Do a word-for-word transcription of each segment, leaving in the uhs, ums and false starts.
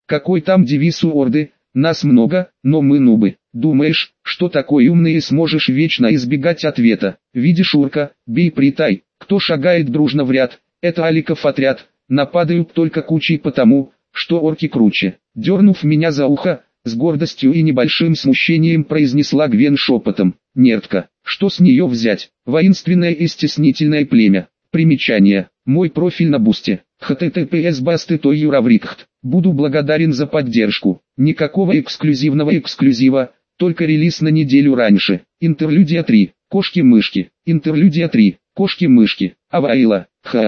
Какой там девиз у Орды? Нас много, но мы нубы. Думаешь, что такой умный и сможешь вечно избегать ответа? Видишь, урка, бей притай, кто шагает дружно в ряд, это Аликов отряд, нападают только кучей потому, что орки круче. Дернув меня за ухо, с гордостью и небольшим смущением произнесла Гвен шепотом: «Нертка, что с нее взять? Воинственное и стеснительное племя». Примечание. Мой профиль на бусте. https басты той юраврикхт. Буду благодарен за поддержку. Никакого эксклюзивного эксклюзива, только релиз на неделю раньше. Интерлюдия три. Кошки-мышки. Интерлюдия три. Кошки-мышки. Аваила.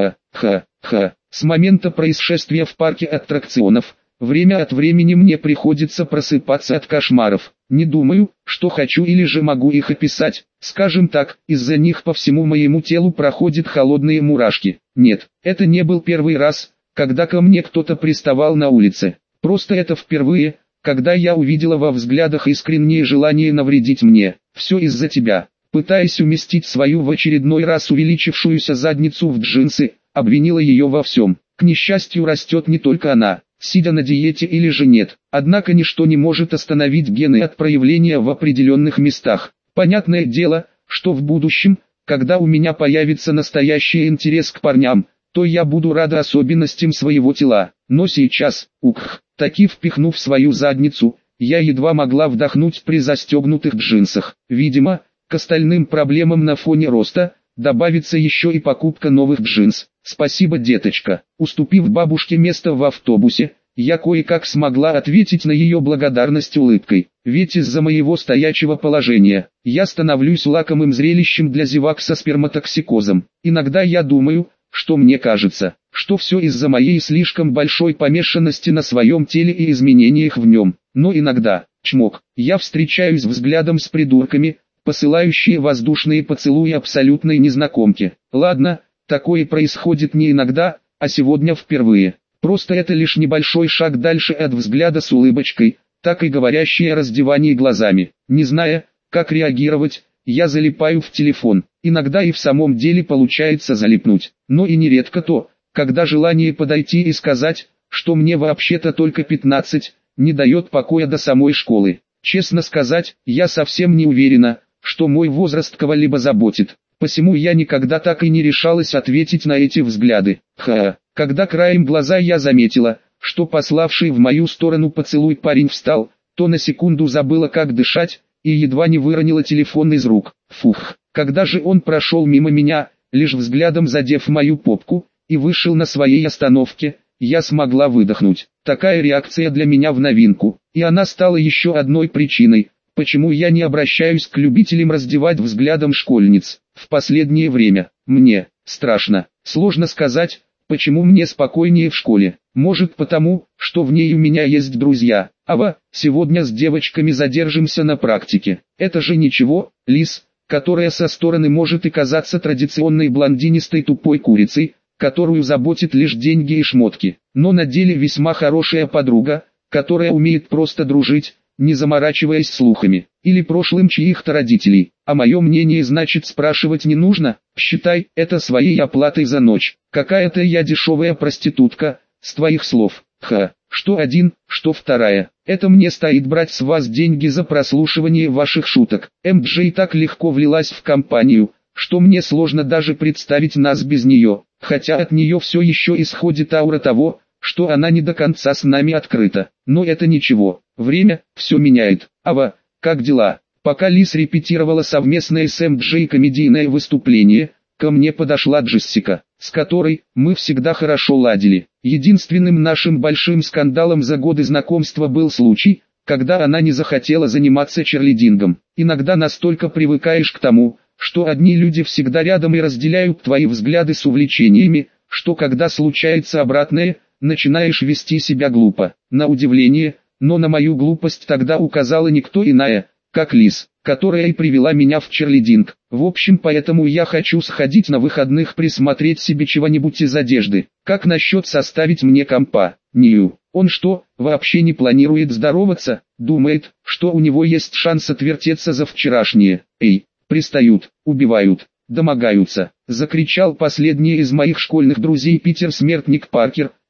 Ха-ха-ха. С момента происшествия в парке аттракционов, время от времени мне приходится просыпаться от кошмаров. Не думаю, что хочу или же могу их описать. Скажем так, из-за них по всему моему телу проходят холодные мурашки. Нет, это не был первый раз, когда ко мне кто-то приставал на улице. Просто это впервые, когда я увидела во взглядах искреннее желание навредить мне. Все из-за тебя. Пытаясь уместить свою в очередной раз увеличившуюся задницу в джинсы, обвинила ее во всем. К несчастью, растет не только она, сидя на диете или же нет. Однако ничто не может остановить гены от проявления в определенных местах. Понятное дело, что в будущем, когда у меня появится настоящий интерес к парням, то я буду рада особенностям своего тела. Но сейчас, ух, таки впихнув свою задницу, я едва могла вдохнуть при застегнутых джинсах. Видимо, к остальным проблемам на фоне роста добавится еще и покупка новых джинс. Спасибо, деточка. Уступив бабушке место в автобусе, я кое-как смогла ответить на ее благодарность улыбкой. Ведь из-за моего стоячего положения, я становлюсь лакомым зрелищем для зевак со сперматоксикозом. Иногда я думаю, что мне кажется, что все из-за моей слишком большой помешанности на своем теле и изменениях в нем. Но иногда, чмок, я встречаюсь взглядом с придурками, посылающие воздушные поцелуи абсолютной незнакомке. Ладно, такое происходит не иногда, а сегодня впервые. Просто это лишь небольшой шаг дальше от взгляда с улыбочкой, так и говорящее раздевание глазами. Не зная, как реагировать, я залипаю в телефон. Иногда и в самом деле получается залипнуть. Но и нередко то, когда желание подойти и сказать, что мне вообще-то только пятнадцать, не дает покоя до самой школы. Честно сказать, я совсем не уверена, что мой возраст кого-либо заботит. Посему я никогда так и не решалась ответить на эти взгляды. Ха, когда краем глаза я заметила, что пославший в мою сторону поцелуй парень встал, то на секунду забыла, как дышать, и едва не выронила телефон из рук. Фух, когда же он прошел мимо меня, лишь взглядом задев мою попку, и вышел на своей остановке, я смогла выдохнуть. Такая реакция для меня в новинку, и она стала еще одной причиной, почему я не обращаюсь к любителям раздевать взглядом школьниц. В последнее время мне страшно, сложно сказать, почему мне спокойнее в школе. Может потому, что в ней у меня есть друзья. Ава, сегодня с девочками задержимся на практике. Это же ничего, Лис, которая со стороны может и казаться традиционной блондинистой тупой курицей, которую заботит лишь деньги и шмотки, но на деле весьма хорошая подруга, которая умеет просто дружить, не заморачиваясь слухами, или прошлым чьих-то родителей. А мое мнение, значит, спрашивать не нужно, считай это своей оплатой за ночь. Какая-то я дешевая проститутка, с твоих слов. Ха, что один, что вторая. Это мне стоит брать с вас деньги за прослушивание ваших шуток. эм джей так легко влилась в компанию, что мне сложно даже представить нас без нее, хотя от нее все еще исходит аура того, что она не до конца с нами открыта. Но это ничего, время все меняет. Ава, как дела? Пока Лис репетировала совместное с эм джей комедийное выступление, ко мне подошла Джессика, с которой мы всегда хорошо ладили. Единственным нашим большим скандалом за годы знакомства был случай, когда она не захотела заниматься черлидингом. Иногда настолько привыкаешь к тому, что одни люди всегда рядом и разделяют твои взгляды с увлечениями, что когда случается обратное, начинаешь вести себя глупо. На удивление, но на мою глупость тогда указала никто иная, как Лис, которая и привела меня в черлидинг. В общем, поэтому я хочу сходить на выходных присмотреть себе чего-нибудь из одежды. Как насчет составить мне компа? Нью, он что, вообще не планирует здороваться? Думает, что у него есть шанс отвертеться за вчерашнее. Эй, пристают, убивают, домогаются, закричал последний из моих школьных друзей Питер Смертник Паркер,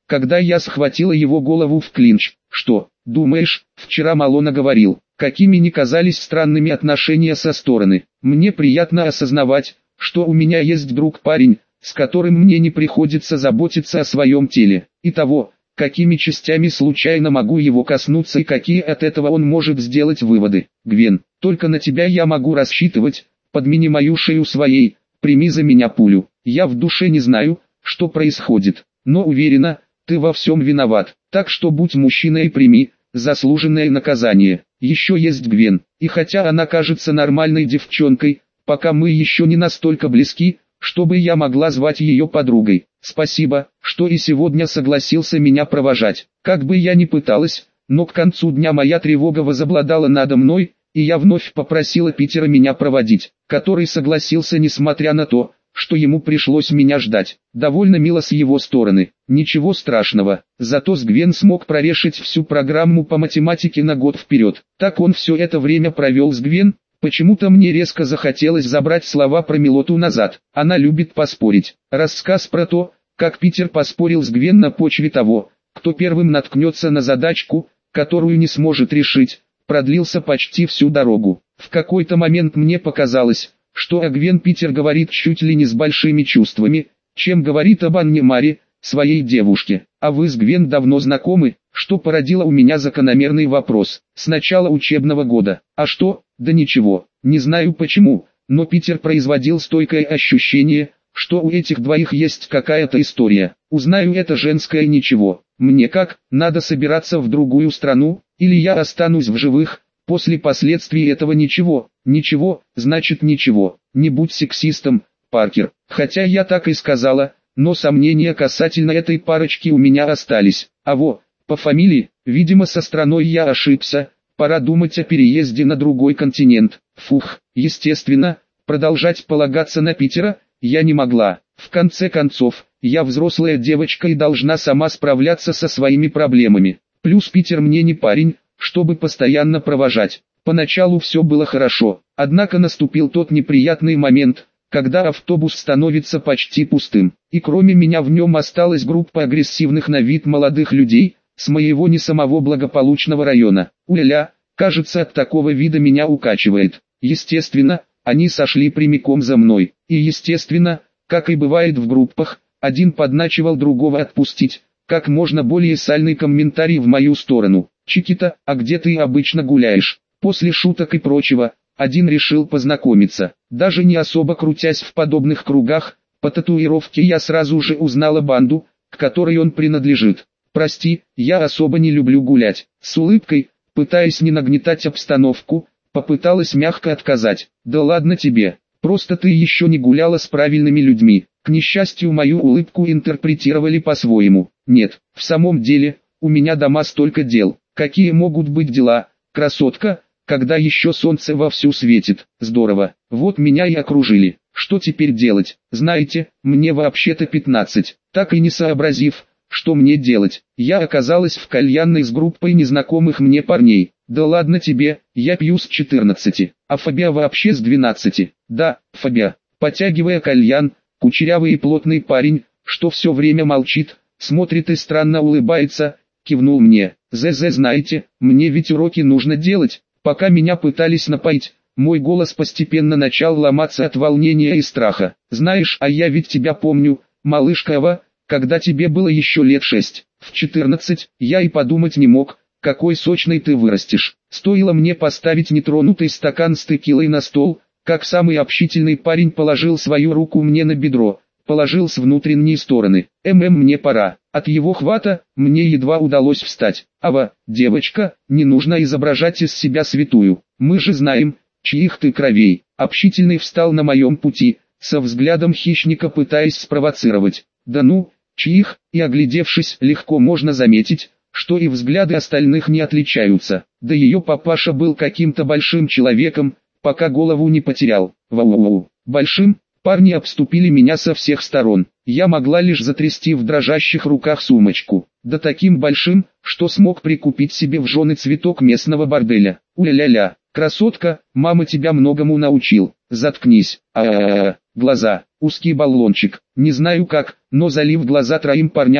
когда я схватила его голову в клинч. Что, думаешь, вчера Малона говорил, какими ни казались странными отношения со стороны. Мне приятно осознавать, что у меня есть друг-парень, с которым мне не приходится заботиться о своем теле, и того, какими частями случайно могу его коснуться и какие от этого он может сделать выводы. Гвен, только на тебя я могу рассчитывать, подмени мою шею своей, прими за меня пулю. Я в душе не знаю, что происходит, но уверена, ты во всем виноват, так что будь мужчиной и прими заслуженное наказание. Еще есть Гвен, и хотя она кажется нормальной девчонкой, пока мы еще не настолько близки, чтобы я могла звать ее подругой. Спасибо, что и сегодня согласился меня провожать. Как бы я ни пыталась, но к концу дня моя тревога возобладала надо мной, и я вновь попросила Питера меня проводить, который согласился несмотря на то, что ему пришлось меня ждать. Довольно мило с его стороны, ничего страшного, зато с Гвен смог прорешить всю программу по математике на год вперед. Так он все это время провел с Гвен. Почему-то мне резко захотелось забрать слова про Милоту назад. Она любит поспорить. Рассказ про то, как Питер поспорил с Гвен на почве того, кто первым наткнется на задачку, которую не сможет решить, продлился почти всю дорогу. В какой-то момент мне показалось, что о Гвен Питер говорит чуть ли не с большими чувствами, чем говорит об Анне Маре, своей девушке. А вы с Гвен давно знакомы, что породило у меня закономерный вопрос. С начала учебного года. А что? Да ничего, не знаю почему, но Питер производил стойкое ощущение, что у этих двоих есть какая-то история. Узнаю это женское ничего. Мне как, надо собираться в другую страну, или я останусь в живых, после последствий этого ничего. Ничего, значит ничего. Не будь сексистом, Паркер. Хотя я так и сказала, но сомнения касательно этой парочки у меня остались. А во, по фамилии, видимо со страной я ошибся. Пора думать о переезде на другой континент. Фух, естественно, продолжать полагаться на Питера я не могла. В конце концов, я взрослая девочка и должна сама справляться со своими проблемами. Плюс Питер мне не парень, чтобы постоянно провожать. Поначалу все было хорошо, однако наступил тот неприятный момент, когда автобус становится почти пустым, и кроме меня в нем осталась группа агрессивных на вид молодых людей, с моего не самого благополучного района. Уля-ля, кажется от такого вида меня укачивает. Естественно, они сошли прямиком за мной, и естественно, как и бывает в группах, один подначивал другого отпустить, как можно более сальный комментарий в мою сторону. «Чикита, а где ты обычно гуляешь?» После шуток и прочего, один решил познакомиться, даже не особо крутясь в подобных кругах, по татуировке я сразу же узнала банду, к которой он принадлежит. «Прости, я особо не люблю гулять», с улыбкой, пытаясь не нагнетать обстановку, попыталась мягко отказать. «Да ладно тебе, просто ты еще не гуляла с правильными людьми». К несчастью, мою улыбку интерпретировали по-своему. «Нет, в самом деле, у меня дома столько дел». «Какие могут быть дела, красотка, когда еще солнце вовсю светит?» «Здорово, вот меня и окружили. Что теперь делать? Знаете, мне вообще-то пятнадцать». Так и не сообразив, что мне делать, я оказалась в кальянной с группой незнакомых мне парней. «Да ладно тебе, я пью с четырнадцати, а Фабиа вообще с двенадцати». «Да, Фабиа», потягивая кальян, кучерявый и плотный парень, что все время молчит, смотрит и странно улыбается, кивнул мне. «Зе-зе, знаете, мне ведь уроки нужно делать». Пока меня пытались напоить, мой голос постепенно начал ломаться от волнения и страха. «Знаешь, а я ведь тебя помню, малышка Ава, когда тебе было еще лет шесть. В четырнадцать, я и подумать не мог, какой сочный ты вырастешь». Стоило мне поставить нетронутый стакан с текилой на стол, как самый общительный парень положил свою руку мне на бедро, положил с внутренней стороны. «ММ, мне пора». От его хвата, мне едва удалось встать. «Ава, девочка, не нужно изображать из себя святую. Мы же знаем, чьих ты кровей». Общительный встал на моем пути, со взглядом хищника пытаясь спровоцировать. «Да ну, чьих?» И оглядевшись, легко можно заметить, что и взгляды остальных не отличаются. Да ее папаша был каким-то большим человеком, пока голову не потерял. Вау-вау, большим? Парни обступили меня со всех сторон. Я могла лишь затрясти в дрожащих руках сумочку. Да таким большим, что смог прикупить себе в жены цветок местного борделя. Уля-ля-ля, красотка, мама тебя многому научил. Заткнись. А-а-а, глаза, узкий баллончик. Не знаю как, но залив глаза троим парням,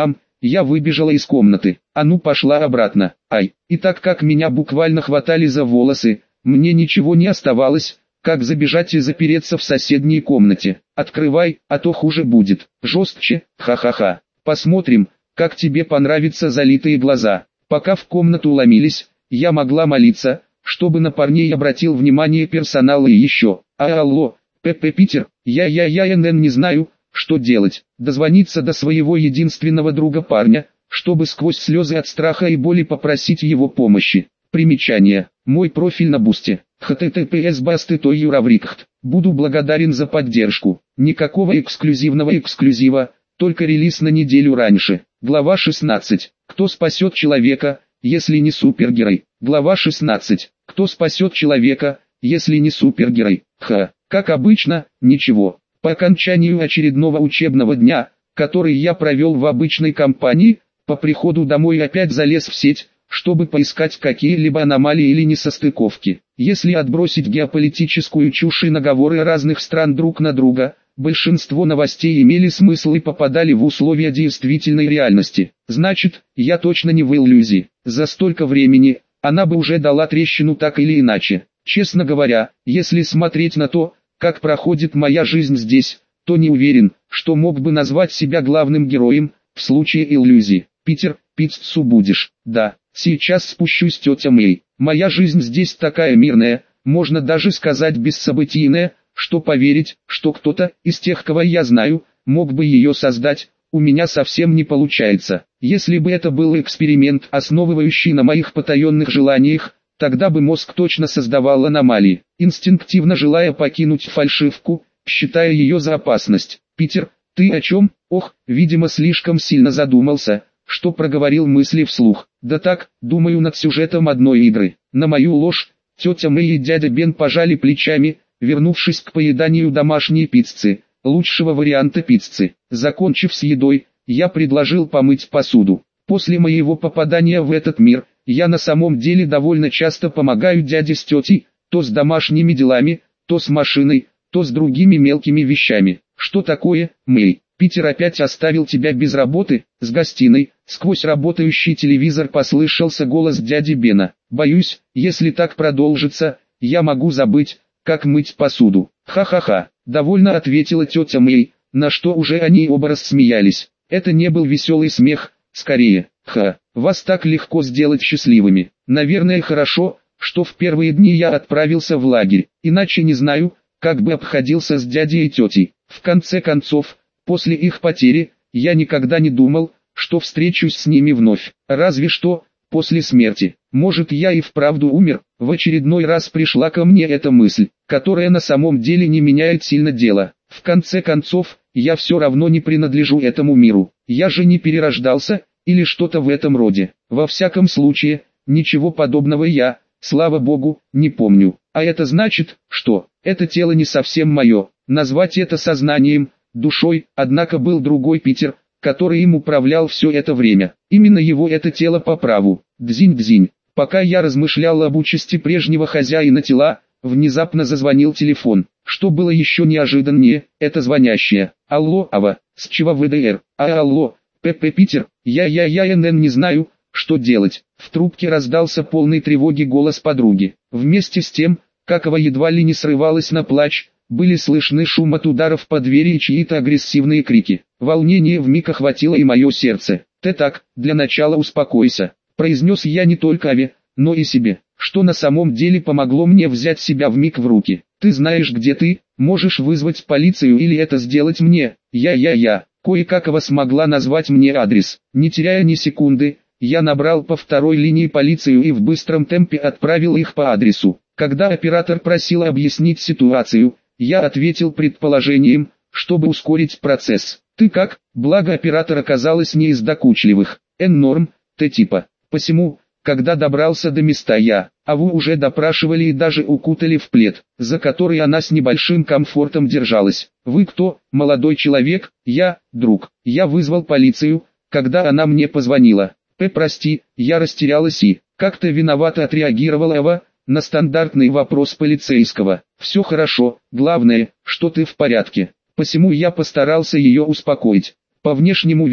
Я выбежала из комнаты. А ну пошла обратно. Ай. И так как меня буквально хватали за волосы, мне ничего не оставалось, как забежать и запереться в соседней комнате. Открывай, а то хуже будет. Жестче, ха-ха-ха. Посмотрим, как тебе понравятся залитые глаза. Пока в комнату ломились, я могла молиться, чтобы на парней обратил внимание персонала и еще. А алло, ПП Питер, я-я-я-НН не знаю, что делать. Дозвониться до своего единственного друга парня, чтобы сквозь слезы от страха и боли попросить его помощи. Примечание. Мой профиль на Бусте. https басты той юраврикхт. Буду благодарен за поддержку. Никакого эксклюзивного эксклюзива, только релиз на неделю раньше. Глава шестнадцать. Кто спасет человека, если не супергерой? Глава шестнадцать. Кто спасет человека, если не супергерой? Ха. Как обычно, ничего. По окончанию очередного учебного дня, который я провел в обычной компании, по приходу домой опять залез в сеть, чтобы поискать какие-либо аномалии или несостыковки. Если отбросить геополитическую чушь и наговоры разных стран друг на друга, большинство новостей имели смысл и попадали в условия действительной реальности. Значит, я точно не в иллюзии. За столько времени, она бы уже дала трещину так или иначе. Честно говоря, если смотреть на то, как проходит моя жизнь здесь, то не уверен, что мог бы назвать себя главным героем, в случае иллюзии. Питер, пиццу будешь? Да, сейчас спущусь, тетя Мэй. Моя жизнь здесь такая мирная, можно даже сказать бессобытийная, что поверить, что кто-то, из тех, кого я знаю, мог бы ее создать, у меня совсем не получается. Если бы это был эксперимент, основывающий на моих потаенных желаниях, тогда бы мозг точно создавал аномалии, инстинктивно желая покинуть фальшивку, считая ее за опасность. Питер, ты о чем? Ох, видимо слишком сильно задумался, что проговорил мысли вслух. Да так, думаю над сюжетом одной игры. На мою ложь, тетя Мэй и дядя Бен пожали плечами, вернувшись к поеданию домашней пиццы, лучшего варианта пиццы. Закончив с едой, я предложил помыть посуду. После моего попадания в этот мир, я на самом деле довольно часто помогаю дяде с тетей, то с домашними делами, то с машиной, то с другими мелкими вещами. Что такое, Мэй? Питер опять оставил тебя без работы? С гостиной, сквозь работающий телевизор послышался голос дяди Бена. Боюсь, если так продолжится, я могу забыть, как мыть посуду. Ха-ха-ха, довольно ответила тетя Мэй, на что уже они оба рассмеялись. Это не был веселый смех, скорее, ха, вас так легко сделать счастливыми. Наверное, хорошо, что в первые дни я отправился в лагерь, иначе не знаю, как бы обходился с дядей и тетей. В конце концов, после их потери, я никогда не думал, что встречусь с ними вновь, разве что, после смерти. Может, я и вправду умер? В очередной раз пришла ко мне эта мысль, которая на самом деле не меняет сильно дело. В конце концов, я все равно не принадлежу этому миру. Я же не перерождался, или что-то в этом роде. Во всяком случае, ничего подобного я, слава богу, не помню. А это значит, что это тело не совсем мое. Назвать это сознанием, душой, однако был другой Питер, который им управлял все это время. Именно его это тело по праву. Дзинь-дзинь. Пока я размышлял об участи прежнего хозяина тела, внезапно зазвонил телефон. Что было еще неожиданнее, это звонящее. Алло, Ава, с чего ВДР? А алло, ПП Питер, я-я-я-НН не знаю, что делать. В трубке раздался полный тревоги голос подруги. Вместе с тем, как Ава едва ли не срывалась на плач, были слышны шум от ударов по двери и чьи-то агрессивные крики. Волнение вмиг охватило и мое сердце. «Ты так, для начала успокойся», — произнес я не только Аве, но и себе, что на самом деле помогло мне взять себя вмиг в руки. «Ты знаешь, где ты, можешь вызвать полицию или это сделать мне». Я-я-я, кое-как Ава смогла назвать мне адрес. Не теряя ни секунды, я набрал по второй линии полицию и в быстром темпе отправил их по адресу. Когда оператор просил объяснить ситуацию, я ответил предположением, чтобы ускорить процесс. «Ты как?» Благо оператор оказалась не из докучливых. Н-норм, Т-типа. Посему, когда добрался до места я, Аву уже допрашивали и даже укутали в плед, за который она с небольшим комфортом держалась. «Вы кто, молодой человек?» «Я, друг. Я вызвал полицию, когда она мне позвонила». «П, прости, я растерялась и, как-то виновато отреагировала Ава, на стандартный вопрос полицейского. «Все хорошо, главное, что ты в порядке». Посему я постарался ее успокоить. По внешнему виду,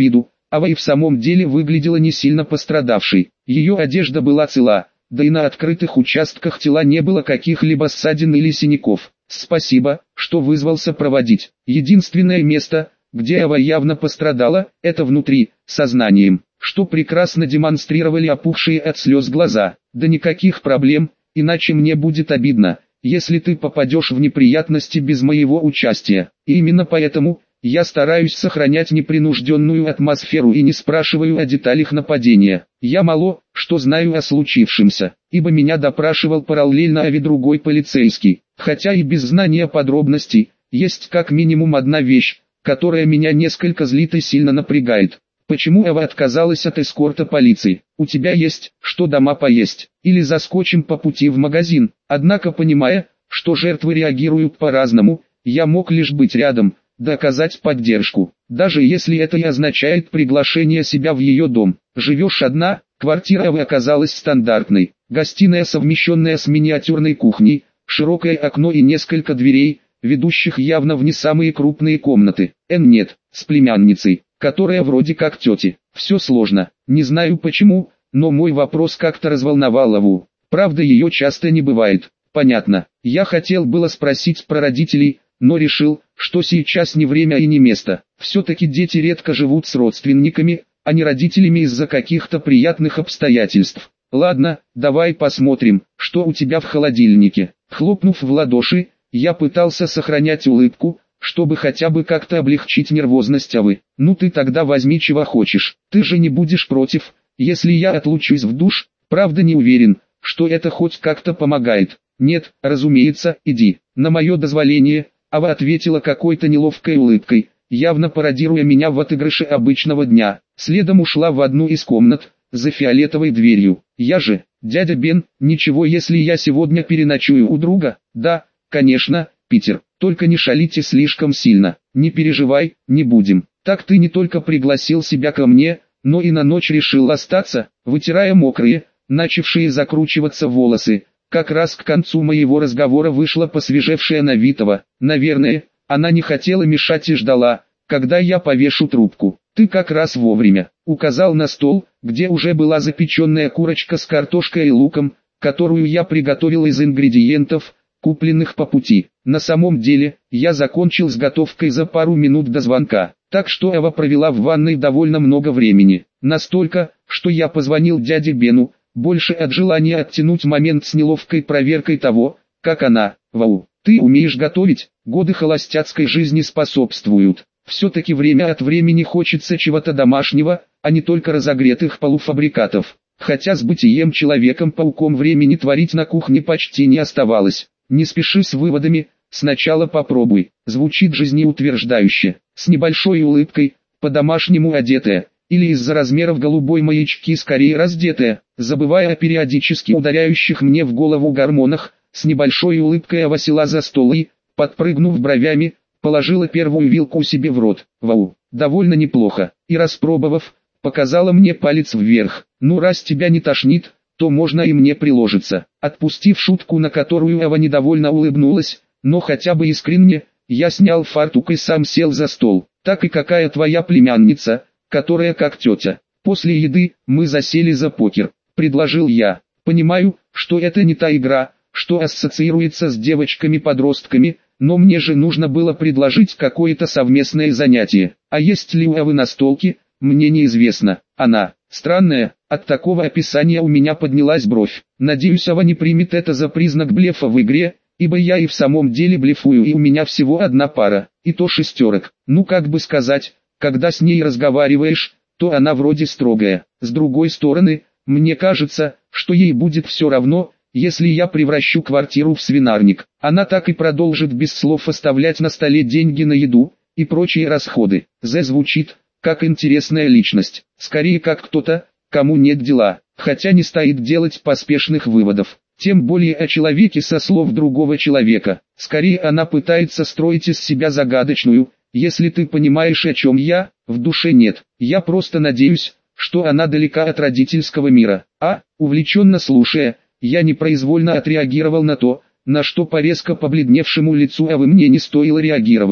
Ава и в самом деле выглядела не сильно пострадавшей. Ее одежда была цела, да и на открытых участках тела не было каких-либо ссадин или синяков. Спасибо, что вызвался проводить. Единственное место, где Ава явно пострадала, это внутри, сознанием, что прекрасно демонстрировали опухшие от слез глаза. Да никаких проблем, иначе мне будет обидно, если ты попадешь в неприятности без моего участия. И именно поэтому я стараюсь сохранять непринужденную атмосферу и не спрашиваю о деталях нападения. Я мало что знаю о случившемся, ибо меня допрашивал параллельно Ави другой полицейский. Хотя и без знания подробностей, есть как минимум одна вещь, которая меня несколько злит и сильно напрягает. Почему Ава отказалась от эскорта полиции? У тебя есть, что дома поесть, или заскочим по пути в магазин. Однако, понимая, что жертвы реагируют по-разному, я мог лишь быть рядом, доказать поддержку, даже если это и означает приглашение себя в ее дом. Живешь одна, квартира Авы оказалась стандартной, гостиная, совмещенная с миниатюрной кухней, широкое окно и несколько дверей, ведущих явно в не самые крупные комнаты. Эн нет, с племянницей, которая вроде как тети. Все сложно, не знаю почему, но мой вопрос как-то разволновал Аву. Правда, ее часто не бывает. Понятно, я хотел было спросить про родителей, но решил, что сейчас не время и не место. Все-таки дети редко живут с родственниками, а не родителями из-за каких-то приятных обстоятельств. Ладно, давай посмотрим, что у тебя в холодильнике. Хлопнув в ладоши, я пытался сохранять улыбку, чтобы хотя бы как-то облегчить нервозность Авы. Ну ты тогда возьми чего хочешь. Ты же не будешь против, если я отлучусь в душ? Правда, не уверен, что это хоть как-то помогает. Нет, разумеется, иди. На мое дозволение, Ава ответила какой-то неловкой улыбкой, явно пародируя меня в отыгрыше обычного дня. Следом ушла в одну из комнат, за фиолетовой дверью. Я же, дядя Бен, ничего если я сегодня переночую у друга? Да, конечно, Питер, только не шалите слишком сильно. Не переживай, не будем. Так ты не только пригласил себя ко мне, но и на ночь решил остаться, вытирая мокрые, начавшие закручиваться волосы. Как раз к концу моего разговора вышла посвежевшая Навитова. Наверное, она не хотела мешать и ждала, когда я повешу трубку. Ты как раз вовремя. Указал на стол, где уже была запеченная курочка с картошкой и луком, которую я приготовил из ингредиентов, купленных по пути. На самом деле, я закончил с готовкой за пару минут до звонка, так что Ава провела в ванной довольно много времени. Настолько, что я позвонил дяде Бену, больше от желания оттянуть момент с неловкой проверкой того, как она. Вау, ты умеешь готовить? Годы холостяцкой жизни способствуют. Все-таки время от времени хочется чего-то домашнего, а не только разогретых полуфабрикатов. Хотя с бытием Человеком-пауком времени творить на кухне почти не оставалось. Не спеши с выводами, сначала попробуй. Звучит жизнеутверждающе, с небольшой улыбкой, по-домашнему одетая, или из-за размеров голубой маячки скорее раздетая, забывая о периодически ударяющих мне в голову гормонах, с небольшой улыбкой Ава села за стол и, подпрыгнув бровями, положила первую вилку себе в рот. Вау, довольно неплохо, и распробовав, показала мне палец вверх. Ну раз тебя не тошнит, то можно и мне приложиться. Отпустив шутку, на которую Ава недовольно улыбнулась, но хотя бы искренне, я снял фартук и сам сел за стол. Так и какая твоя племянница, которая как тетя. После еды мы засели за покер, предложил я. Понимаю, что это не та игра, что ассоциируется с девочками-подростками, но мне же нужно было предложить какое-то совместное занятие. А есть ли у Авы настолки, мне неизвестно. Она, странная, от такого описания у меня поднялась бровь. Надеюсь, Ава не примет это за признак блефа в игре, ибо я и в самом деле блефую, и у меня всего одна пара, и то шестерок. Ну как бы сказать, когда с ней разговариваешь, то она вроде строгая. С другой стороны, мне кажется, что ей будет все равно, если я превращу квартиру в свинарник. Она так и продолжит без слов оставлять на столе деньги на еду и прочие расходы. Зе звучит как интересная личность, скорее как кто-то, кому нет дела, хотя не стоит делать поспешных выводов. Тем более о человеке со слов другого человека. Скорее она пытается строить из себя загадочную, если ты понимаешь, о чем я, в душе нет. Я просто надеюсь, что она далека от родительского мира. А, увлеченно слушая, я непроизвольно отреагировал на то, на что по резко побледневшему лицу Авы мне не стоило реагировать.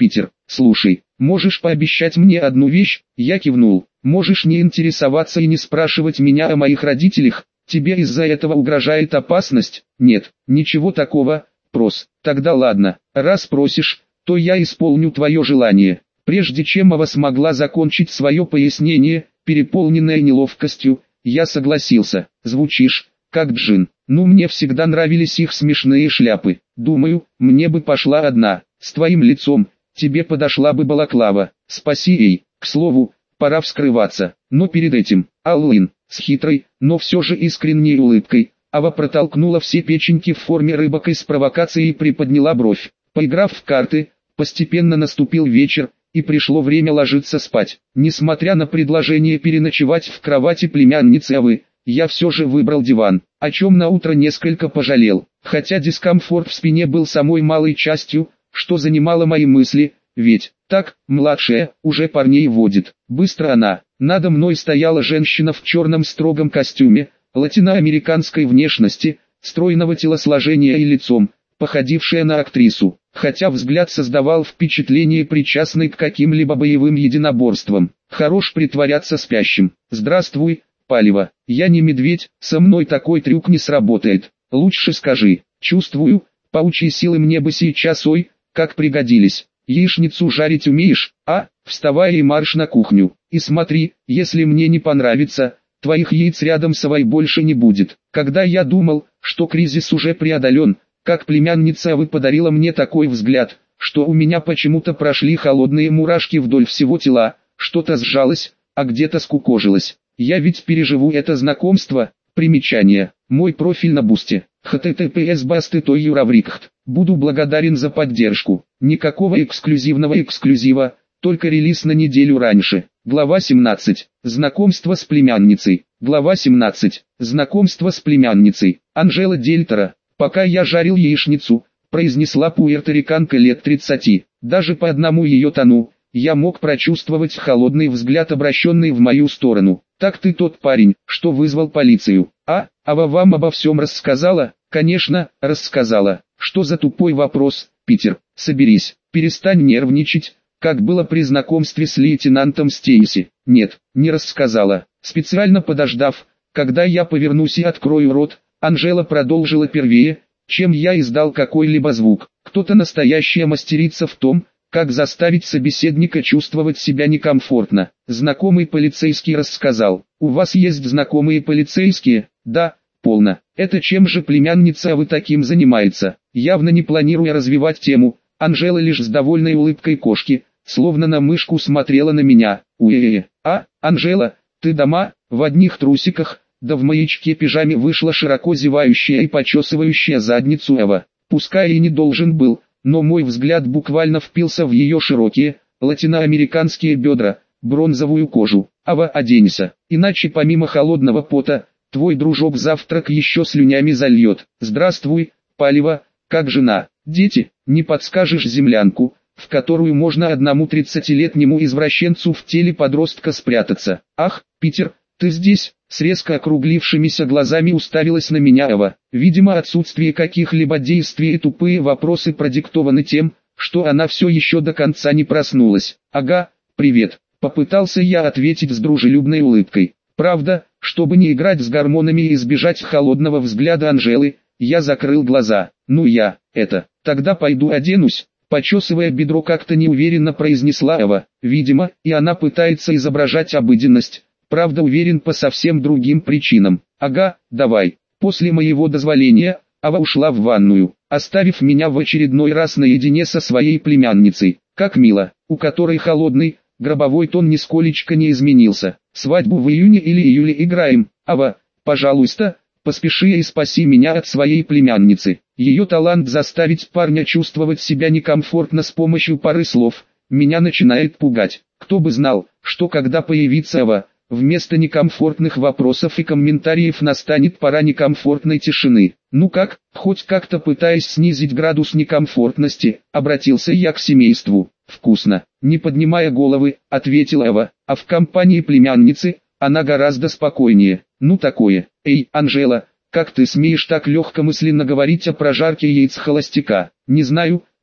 Питер, слушай, можешь пообещать мне одну вещь? Я кивнул. Можешь не интересоваться и не спрашивать меня о моих родителях? Тебе из-за этого угрожает опасность? Нет, ничего такого, прос. Тогда ладно, раз просишь, то я исполню твое желание. Прежде чем Ава смогла закончить свое пояснение, переполненное неловкостью, я согласился. Звучишь, как Джин. Ну, мне всегда нравились их смешные шляпы. Думаю, мне бы пошла одна. С твоим лицом, тебе подошла бы балаклава. Спаси ей. К слову, пора вскрываться. Но перед этим, Аллин, с хитрой, но все же искренней улыбкой, Ава протолкнула все печеньки в форме рыбок из провокации и приподняла бровь. Поиграв в карты, постепенно наступил вечер, и пришло время ложиться спать. Несмотря на предложение переночевать в кровати племянницы Авы, я все же выбрал диван, о чем наутро несколько пожалел, хотя дискомфорт в спине был самой малой частью, что занимало мои мысли, ведь, так, младшая, уже парней водит. Быстро она, надо мной стояла женщина в черном строгом костюме, латиноамериканской внешности, стройного телосложения и лицом, походившая на актрису, хотя взгляд создавал впечатление причастной к каким-либо боевым единоборствам. Хорош притворяться спящим. Здравствуй, Палева, я не медведь, со мной такой трюк не сработает. Лучше скажи, чувствую, паучьи силы мне бы сейчас ой, как пригодились. Яичницу жарить умеешь, а? Вставай и марш на кухню. И смотри, если мне не понравится, твоих яиц рядом с Авой больше не будет. Когда я думал, что кризис уже преодолен, как племянница Авы подарила мне такой взгляд, что у меня почему-то прошли холодные мурашки вдоль всего тела, что-то сжалось, а где-то скукожилось. Я ведь переживу это знакомство. Примечание. Мой профиль на Бусте. https басты той юраврикхт. Буду благодарен за поддержку. Никакого эксклюзивного эксклюзива, только релиз на неделю раньше. Глава семнадцать. Знакомство с племянницей. Глава семнадцать. Знакомство с племянницей. Анжела Дельтера. Пока я жарил яичницу, произнесла пуэрториканка лет тридцати. Даже по одному ее тону, я мог прочувствовать холодный взгляд, обращенный в мою сторону. Так ты тот парень, что вызвал полицию. А, Ава вам обо всем рассказала? Конечно, рассказала. Что за тупой вопрос, Питер? Соберись, перестань нервничать, как было при знакомстве с лейтенантом Стейси. Нет, не рассказала. Специально подождав, когда я повернусь и открою рот, Анжела продолжила первее, чем я издал какой-либо звук. Кто-то настоящая мастерица в том, как заставить собеседника чувствовать себя некомфортно. Знакомый полицейский рассказал. У вас есть знакомые полицейские? Да, полно. Это чем же племянница Авы таким занимается? Явно не планируя развивать тему, Анжела лишь с довольной улыбкой кошки, словно на мышку смотрела на меня. Уе-е-е. А, Анжела, ты дома, в одних трусиках, да в маячке пижаме вышла широко зевающая и почесывающая задницу Ава. Пускай и не должен был, но мой взгляд буквально впился в ее широкие, латиноамериканские бедра, бронзовую кожу. Ава, оденься, иначе помимо холодного пота, твой дружок завтрак еще слюнями зальет. Здравствуй, Палева, как жена, дети, не подскажешь землянку, в которую можно одному тридцатилетнему извращенцу в теле подростка спрятаться. Ах, Питер, ты здесь? С резко округлившимися глазами уставилась на меня Ава. Видимо, отсутствие каких-либо действий и тупые вопросы продиктованы тем, что она все еще до конца не проснулась. Ага, привет, попытался я ответить с дружелюбной улыбкой. Правда, чтобы не играть с гормонами и избежать холодного взгляда Анжелы, я закрыл глаза. Ну я, это, тогда пойду оденусь. Почесывая бедро, как-то неуверенно произнесла Ава. Видимо, и она пытается изображать обыденность. Правда, уверен, по совсем другим причинам. Ага, давай. После моего дозволения, Ава ушла в ванную, оставив меня в очередной раз наедине со своей племянницей. Как мило, у которой холодный, гробовой тон нисколечко не изменился. Свадьбу в июне или июле играем. Ава, пожалуйста, поспеши и спаси меня от своей племянницы. Ее талант заставить парня чувствовать себя некомфортно с помощью пары слов меня начинает пугать. Кто бы знал, что когда появится Ава, вместо некомфортных вопросов и комментариев настанет пора некомфортной тишины. Ну как, хоть как-то пытаясь снизить градус некомфортности, обратился я к семейству. Вкусно, не поднимая головы, ответила Ава, а в компании племянницы, она гораздо спокойнее. Ну такое. Эй, Анжела, как ты смеешь так легкомысленно говорить о прожарке яиц холостяка? Не знаю,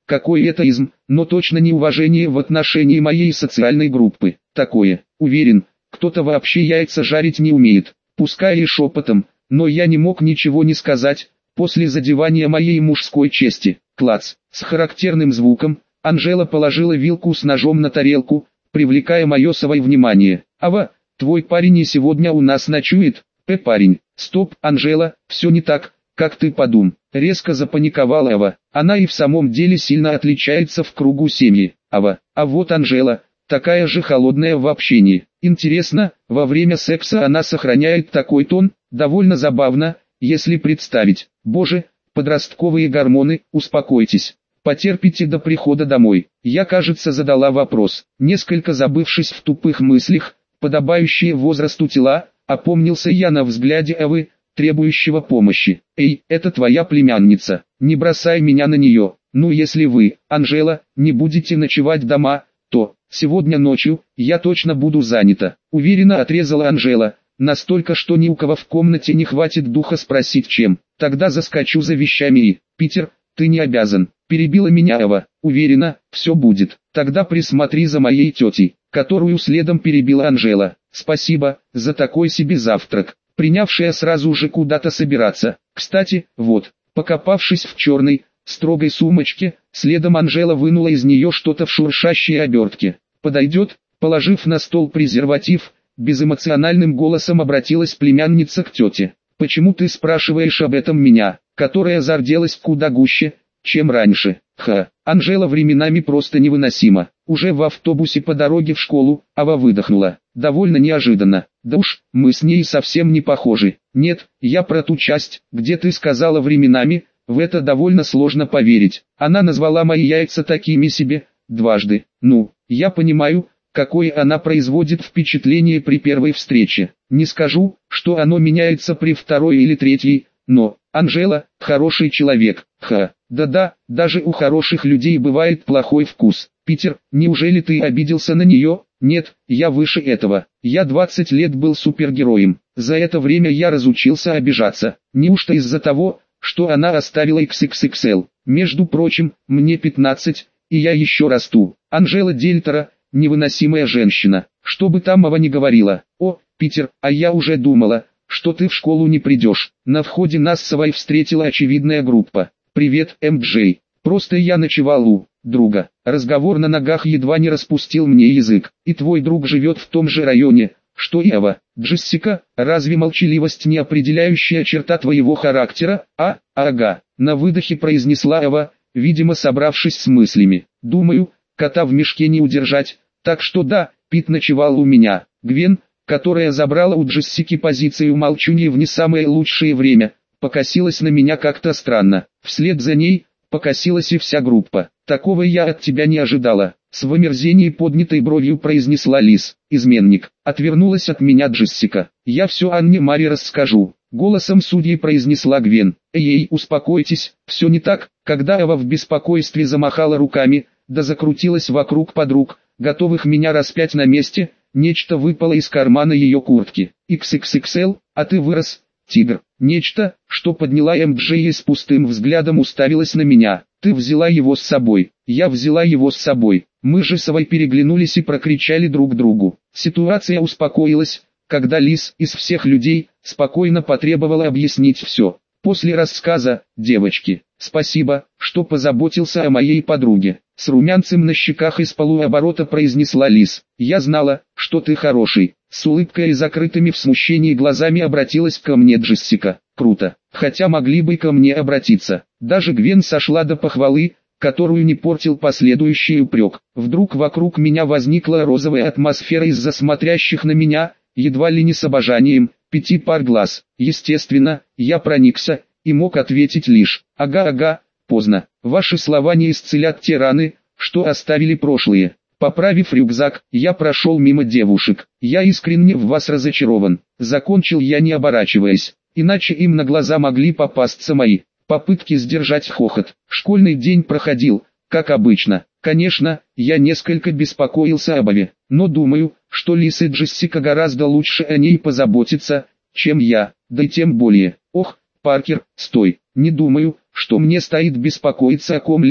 какой это изм, но точно не уважение в отношении моей социальной группы. Такое, уверен, кто-то вообще яйца жарить не умеет, пускай и шепотом, но я не мог ничего не сказать, после задевания моей мужской чести. Клац, с характерным звуком, Анжела положила вилку с ножом на тарелку, привлекая мое совое внимание. «Ава, твой парень и сегодня у нас ночует?» «Э, парень, стоп, Анжела, все не так, как ты подум». Резко запаниковала Ава. Она и в самом деле сильно отличается в кругу семьи. Ава, а вот Анжела, такая же холодная в общении. Интересно, во время секса она сохраняет такой тон? Довольно забавно, если представить. Боже, подростковые гормоны, успокойтесь. Потерпите до прихода домой. Я, кажется, задала вопрос. Несколько забывшись в тупых мыслях, подобающие возрасту тела, опомнился я на взгляде Авы, требующего помощи. «Эй, это твоя племянница, не бросай меня на нее. Ну если вы, Анжела, не будете ночевать дома, то, сегодня ночью, я точно буду занята», уверенно отрезала Анжела, настолько, что ни у кого в комнате не хватит духа спросить чем. «Тогда заскочу за вещами и, Питер, ты не обязан», перебила меня Ава. «Уверена, все будет. Тогда присмотри за моей тетей», которую следом перебила Анжела. «Спасибо за такой себе завтрак», принявшая сразу же куда-то собираться. Кстати, вот, покопавшись в черной, строгой сумочке, следом Анжела вынула из нее что-то в шуршащей обертке. «Подойдет?» Положив на стол презерватив, безэмоциональным голосом обратилась племянница к тете. «Почему ты спрашиваешь об этом меня, которая зарделась куда гуще, чем раньше?» Ха, Анжела временами просто невыносима. Уже в автобусе по дороге в школу, Ава выдохнула. Довольно неожиданно. Да уж, мы с ней совсем не похожи. Нет, я про ту часть, где ты сказала временами, в это довольно сложно поверить. Она назвала мои яйца такими себе, дважды. Ну, я понимаю, какое она производит впечатление при первой встрече. Не скажу, что оно меняется при второй или третьей, но, Анжела, хороший человек. Ха, да-да, даже у хороших людей бывает плохой вкус. Питер, неужели ты обиделся на нее? Нет, я выше этого. Я двадцать лет был супергероем. За это время я разучился обижаться. Неужто из-за того, что она оставила икс икс икс эл? Между прочим, мне пятнадцать, и я еще расту. Анжела Дельтера, невыносимая женщина. Что бы там Ава ни говорила. О, Питер, а я уже думала, что ты в школу не придешь. На входе нас с Авой встретила очевидная группа. «Привет, эм джей. Просто я ночевал у друга». Разговор на ногах едва не распустил мне язык. «И твой друг живет в том же районе, что и Ава?» «Джессика, разве молчаливость не определяющая черта твоего характера?» «А, ага», на выдохе произнесла Ава, видимо собравшись с мыслями. «Думаю, кота в мешке не удержать, так что да, Пит ночевал у меня». Гвен, которая забрала у Джессики позицию молчуньи в не самое лучшее время, покосилась на меня как-то странно. Вслед за ней покосилась и вся группа. «Такого я от тебя не ожидала», — с в омерзении поднятой бровью произнесла Лиз. «Изменник», — отвернулась от меня Джессика. «Я все Анне Маре расскажу», — голосом судьи произнесла Гвен. «Эй, успокойтесь, все не так». Когда Ава в беспокойстве замахала руками, да закрутилась вокруг подруг, готовых меня распять на месте, нечто выпало из кармана ее куртки. икс икс икс эл, а ты вырос, тигр. Нечто, что подняла эм джей и с пустым взглядом уставилась на меня. Ты взяла его с собой. Я взяла его с собой. Мы же с Авой переглянулись и прокричали друг другу. Ситуация успокоилась, когда Лиз из всех людей спокойно потребовала объяснить все. После рассказа, девочки, спасибо, что позаботился о моей подруге. С румянцем на щеках из полуоборота произнесла Лиз. Я знала, что ты хороший. С улыбкой и закрытыми в смущении глазами обратилась ко мне Джессика. Круто. Хотя могли бы ко мне обратиться. Даже Гвен сошла до похвалы, которую не портил последующий упрек. Вдруг вокруг меня возникла розовая атмосфера из-за смотрящих на меня, едва ли не с обожанием, пяти пар глаз. Естественно, я проникся, и мог ответить лишь: ага-ага, поздно. Ваши слова не исцелят те раны, что оставили прошлые. Поправив рюкзак, я прошел мимо девушек. Я искренне в вас разочарован. Закончил я, не оборачиваясь. Иначе им на глаза могли попасться мои попытки сдержать хохот. Школьный день проходил, как обычно. Конечно, я несколько беспокоился об Аве, но думаю, что Лиз и Джессика гораздо лучше о ней позаботятся, чем я, да и тем более. Ох, Паркер, стой, не думаю, что мне стоит беспокоиться о ком-либо,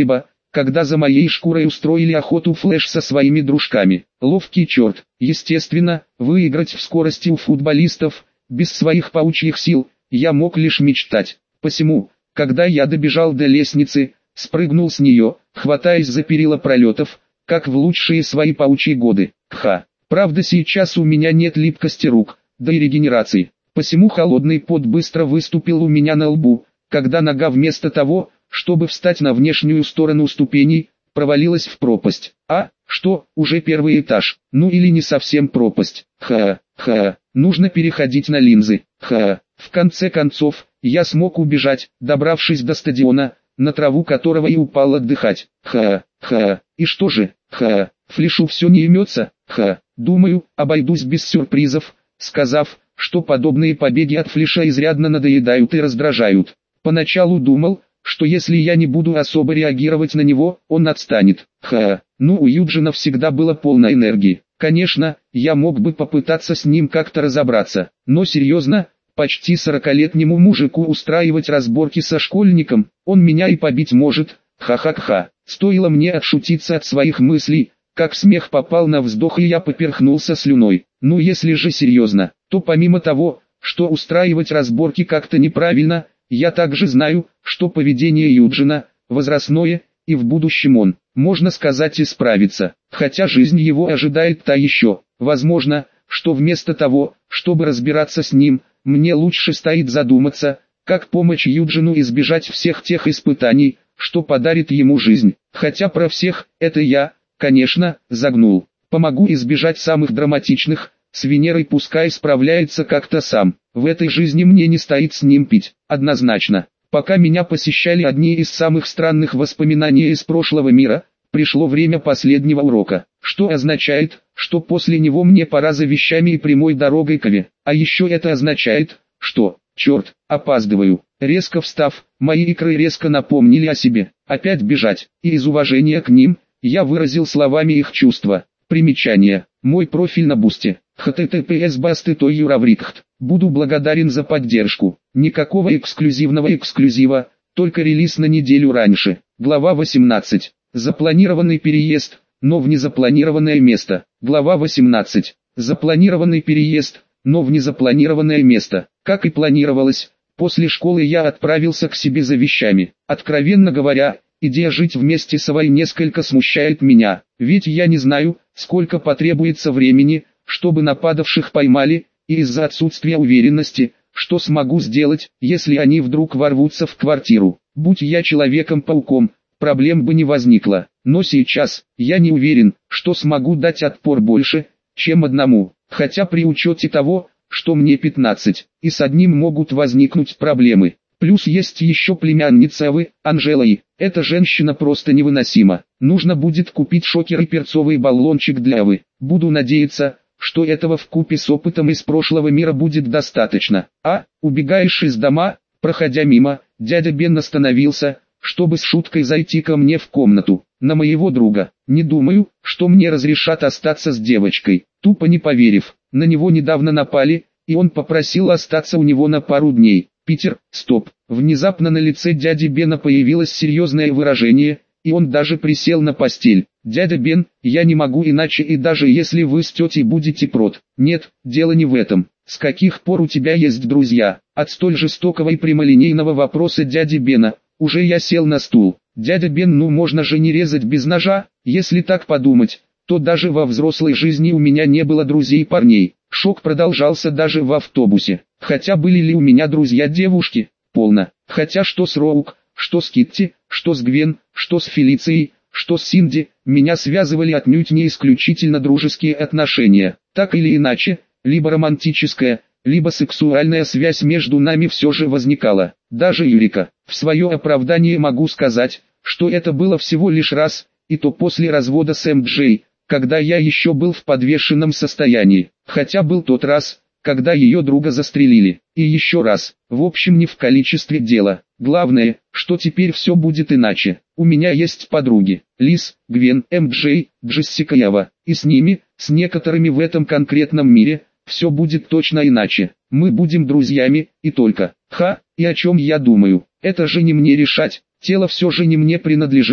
когда за моей шкурой устроили охоту Флэш со своими дружками. Ловкий черт. Естественно, выиграть в скорости у футболистов, без своих паучьих сил, я мог лишь мечтать. Посему, когда я добежал до лестницы, спрыгнул с нее, хватаясь за перила пролетов, как в лучшие свои паучьи годы. Ха. Правда, сейчас у меня нет липкости рук, да и регенерации. Посему холодный пот быстро выступил у меня на лбу, когда нога вместо того, чтобы встать на внешнюю сторону ступеней, провалилась в пропасть. А, что, уже первый этаж, ну или не совсем пропасть. Ха, ха, нужно переходить на линзы. Ха, в конце концов, я смог убежать, добравшись до стадиона, на траву которого и упал отдыхать. Ха, ха, и что же, ха, Флэшу все не имется, ха, думаю, обойдусь без сюрпризов, сказав, что подобные побеги от Флэша изрядно надоедают и раздражают. Поначалу думал, что если я не буду особо реагировать на него, он отстанет. Ха, ну у Юджина всегда было полно энергии. Конечно, я мог бы попытаться с ним как-то разобраться, но серьезно, почти сорокалетнему мужику устраивать разборки со школьником, он меня и побить может. Ха-ха-ха, стоило мне отшутиться от своих мыслей, как смех попал на вздох и я поперхнулся слюной. Ну если же серьезно, то помимо того, что устраивать разборки как-то неправильно, я также знаю, что поведение Юджина, возрастное, и в будущем он, можно сказать, исправится. Хотя жизнь его ожидает та еще. Возможно, что вместо того, чтобы разбираться с ним, мне лучше стоит задуматься, как помочь Юджину избежать всех тех испытаний, что подарит ему жизнь. Хотя про всех, это я, конечно, загнул. Помогу избежать самых драматичных, с Венерой пускай справляется как-то сам. В этой жизни мне не стоит с ним пить, однозначно. Пока меня посещали одни из самых странных воспоминаний из прошлого мира, пришло время последнего урока, что означает, что после него мне пора за вещами и прямой дорогой к Аве. А еще это означает, что, черт, опаздываю. Резко встав, мои икры резко напомнили о себе. Опять бежать, и из уважения к ним, я выразил словами их чувства. Примечание. Мой профиль на Бусте. эйч ти ти пи эс басты точка юраврикхт. Буду благодарен за поддержку. Никакого эксклюзивного эксклюзива, только релиз на неделю раньше. Глава восемнадцать. Запланированный переезд, но в незапланированное место. Глава восемнадцать. Запланированный переезд, но в незапланированное место. Как и планировалось, после школы я отправился к себе за вещами. Откровенно говоря, идея жить вместе с Авой несколько смущает меня, ведь я не знаю, сколько потребуется времени, чтобы нападавших поймали, и из-за отсутствия уверенности, что смогу сделать, если они вдруг ворвутся в квартиру. Будь я Человеком-пауком, проблем бы не возникло, но сейчас, я не уверен, что смогу дать отпор больше, чем одному, хотя при учете того, что мне пятнадцать, и с одним могут возникнуть проблемы. Плюс есть еще племянница Авы, Анжела, и эта женщина просто невыносима. Нужно будет купить шокер и перцовый баллончик для Авы. Буду надеяться, что этого вкупе с опытом из прошлого мира будет достаточно. А, убегаешь из дома, проходя мимо, дядя Бен остановился, чтобы с шуткой зайти ко мне в комнату. На моего друга. Не думаю, что мне разрешат остаться с девочкой. Тупо не поверив, на него недавно напали, и он попросил остаться у него на пару дней. Питер, стоп. Внезапно на лице дяди Бена появилось серьезное выражение, и он даже присел на постель. Дядя Бен, я не могу иначе, и даже если вы с тетей будете прот. Нет, дело не в этом. С каких пор у тебя есть друзья? От столь жестокого и прямолинейного вопроса дяди Бена, уже я сел на стул. Дядя Бен, ну можно же не резать без ножа, если так подумать, то даже во взрослой жизни у меня не было друзей-парней. Шок продолжался даже в автобусе. Хотя были ли у меня друзья-девушки? Полно. Хотя что с Роук, что с Китти, что с Гвен, что с Фелицией, что с Синди, меня связывали отнюдь не исключительно дружеские отношения. Так или иначе, либо романтическая, либо сексуальная связь между нами все же возникала. Даже Юрика. В свое оправдание могу сказать, что это было всего лишь раз, и то после развода с эм джей, когда я еще был в подвешенном состоянии. Хотя был тот раз, когда ее друга застрелили. И еще раз, в общем не в количестве дела. Главное, что теперь все будет иначе. У меня есть подруги. Лиз, Гвен, эм джей, Джессика и Ава. И с ними, с некоторыми в этом конкретном мире, все будет точно иначе. Мы будем друзьями, и только. Ха, и о чем я думаю? Это же не мне решать. Тело все же не мне принадлежит.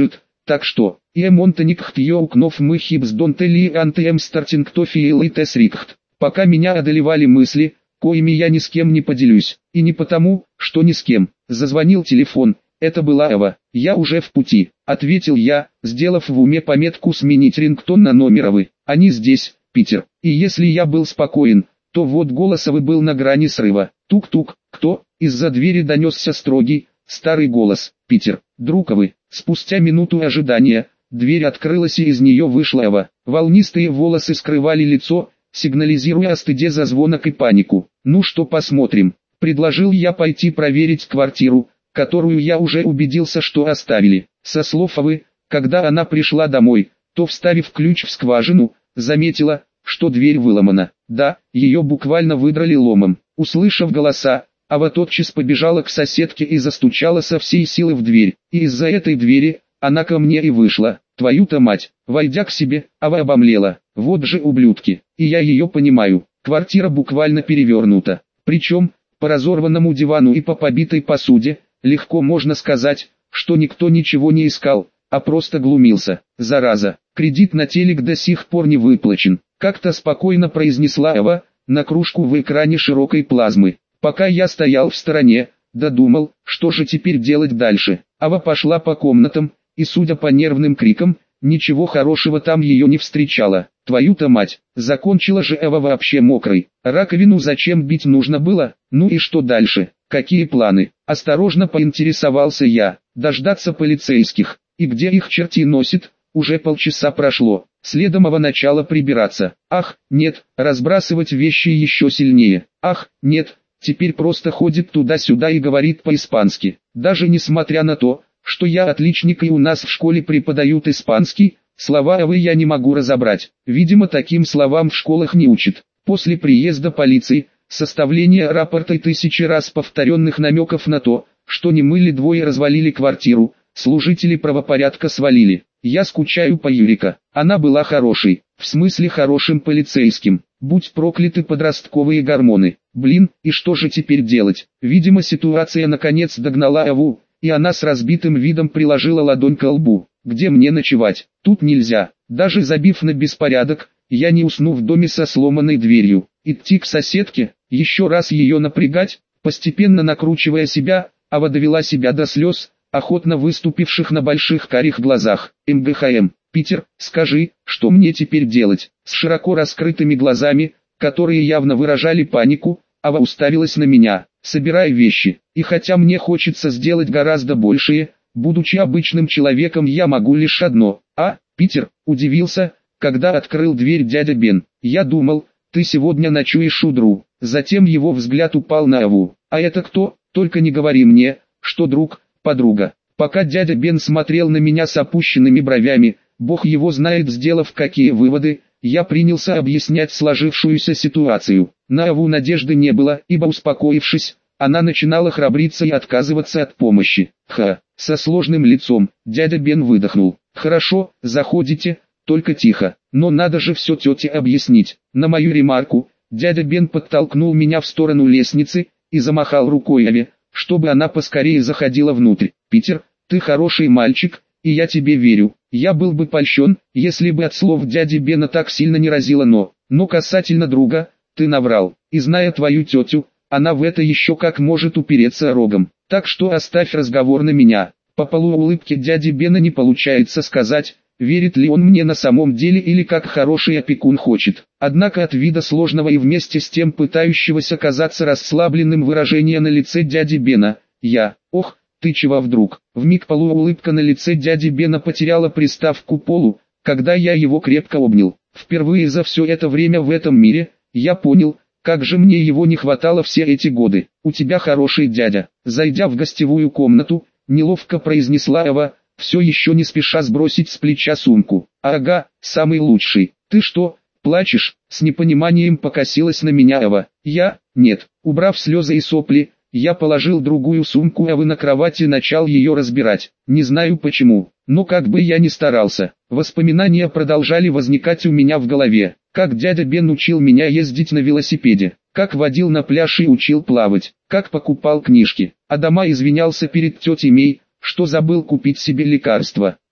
Так что, Эмонтоникхт Йоукнов мы хибс донтели антем стартинг тофиел и тесрикхт. Пока меня одолевали мысли, коими я ни с кем не поделюсь, и не потому, что ни с кем. Зазвонил телефон, это была Эва. «Я уже в пути», — ответил я, сделав в уме пометку сменить рингтон на номеровый. «Они здесь, Питер». И если я был спокоен, то вот голосовый был на грани срыва. Тук-тук, кто? Из-за двери донесся строгий, старый голос. «Питер, друговы». Спустя минуту ожидания, дверь открылась и из нее вышла Эва. Волнистые волосы скрывали лицо, сигнализируя о стыде за звонок и панику. «Ну что, посмотрим», — предложил я пойти проверить квартиру, которую я уже убедился, что оставили. Со слов Авы, когда она пришла домой, то, вставив ключ в скважину, заметила, что дверь выломана. Да, ее буквально выдрали ломом. Услышав голоса, Ава тотчас побежала к соседке и застучала со всей силы в дверь. И из-за этой двери она ко мне и вышла. Твою-то мать! Войдя к себе, Ава обомлела. Вот же ублюдки. И я ее понимаю. Квартира буквально перевернута. Причем, по разорванному дивану и по побитой посуде, легко можно сказать, что никто ничего не искал, а просто глумился. Зараза, кредит на телек до сих пор не выплачен. Как-то спокойно произнесла Эва, на кружку в экране широкой плазмы. Пока я стоял в стороне, додумал, что же теперь делать дальше. Ава пошла по комнатам, и судя по нервным крикам, ничего хорошего там ее не встречало. Твою-то мать, закончила же Эва вообще мокрой. Раковину зачем бить нужно было? Ну и что дальше? Какие планы? Осторожно поинтересовался я. Дождаться полицейских. И где их черти носит? Уже полчаса прошло. Следом Ава начала прибираться. Ах, нет, разбрасывать вещи еще сильнее. Ах, нет, теперь просто ходит туда-сюда и говорит по-испански. Даже несмотря на то, что я отличник и у нас в школе преподают испанский, слова Авы я не могу разобрать. Видимо, таким словам в школах не учат. После приезда полиции, составления рапорта и тысячи раз повторенных намеков на то, что не мы ли двое развалили квартиру, служители правопорядка свалили. Я скучаю по Юрика. Она была хорошей, в смысле хорошим полицейским. Будь прокляты подростковые гормоны. Блин, и что же теперь делать? Видимо, ситуация наконец догнала Аву, и она с разбитым видом приложила ладонь к лбу. Где мне ночевать? Тут нельзя. Даже забив на беспорядок, я не усну в доме со сломанной дверью. Идти к соседке, еще раз ее напрягать, постепенно накручивая себя, Ава довела себя до слез, охотно выступивших на больших карих глазах. МГХМ, Питер, скажи, что мне теперь делать? С широко раскрытыми глазами, которые явно выражали панику, Ава уставилась на меня. Собирай вещи, и хотя мне хочется сделать гораздо большее, будучи обычным человеком я могу лишь одно. А, Питер, удивился, когда открыл дверь дядя Бен. Я думал, ты сегодня ночуешь у Дру. Затем его взгляд упал на Аву. А это кто? Только не говори мне, что друг, подруга. Пока дядя Бен смотрел на меня с опущенными бровями, бог его знает, сделав какие выводы, я принялся объяснять сложившуюся ситуацию. На Аву надежды не было, ибо успокоившись, она начинала храбриться и отказываться от помощи. Ха, со сложным лицом, дядя Бен выдохнул. Хорошо, заходите, только тихо, но надо же все тете объяснить. На мою ремарку, дядя Бен подтолкнул меня в сторону лестницы и замахал рукой Аве, чтобы она поскорее заходила внутрь. Питер, ты хороший мальчик, и я тебе верю. Я был бы польщен, если бы от слов дяди Бена так сильно не разило но. Но касательно друга, ты наврал. И зная твою тетю, она в это еще как может упереться рогом. Так что оставь разговор на меня. По полуулыбке дяди Бена не получается сказать, верит ли он мне на самом деле или как хороший опекун хочет. Однако от вида сложного и вместе с тем пытающегося казаться расслабленным выражения на лице дяди Бена, я, ох, ты чего вдруг? Вмиг полуулыбка на лице дяди Бена потеряла приставку полу, когда я его крепко обнял. Впервые за все это время в этом мире, я понял, как же мне его не хватало все эти годы. У тебя хороший дядя. Зайдя в гостевую комнату, неловко произнесла Эва, все еще не спеша сбросить с плеча сумку. Ага, самый лучший. Ты что, плачешь? С непониманием покосилась на меня Эва. Я, нет. Убрав слезы и сопли, я положил другую сумку Эвы на кровать и начал ее разбирать. Не знаю почему, но как бы я ни старался, воспоминания продолжали возникать у меня в голове. Как дядя Бен учил меня ездить на велосипеде, как водил на пляж и учил плавать, как покупал книжки, а дома извинялся перед тетей Мей, что забыл купить себе лекарства.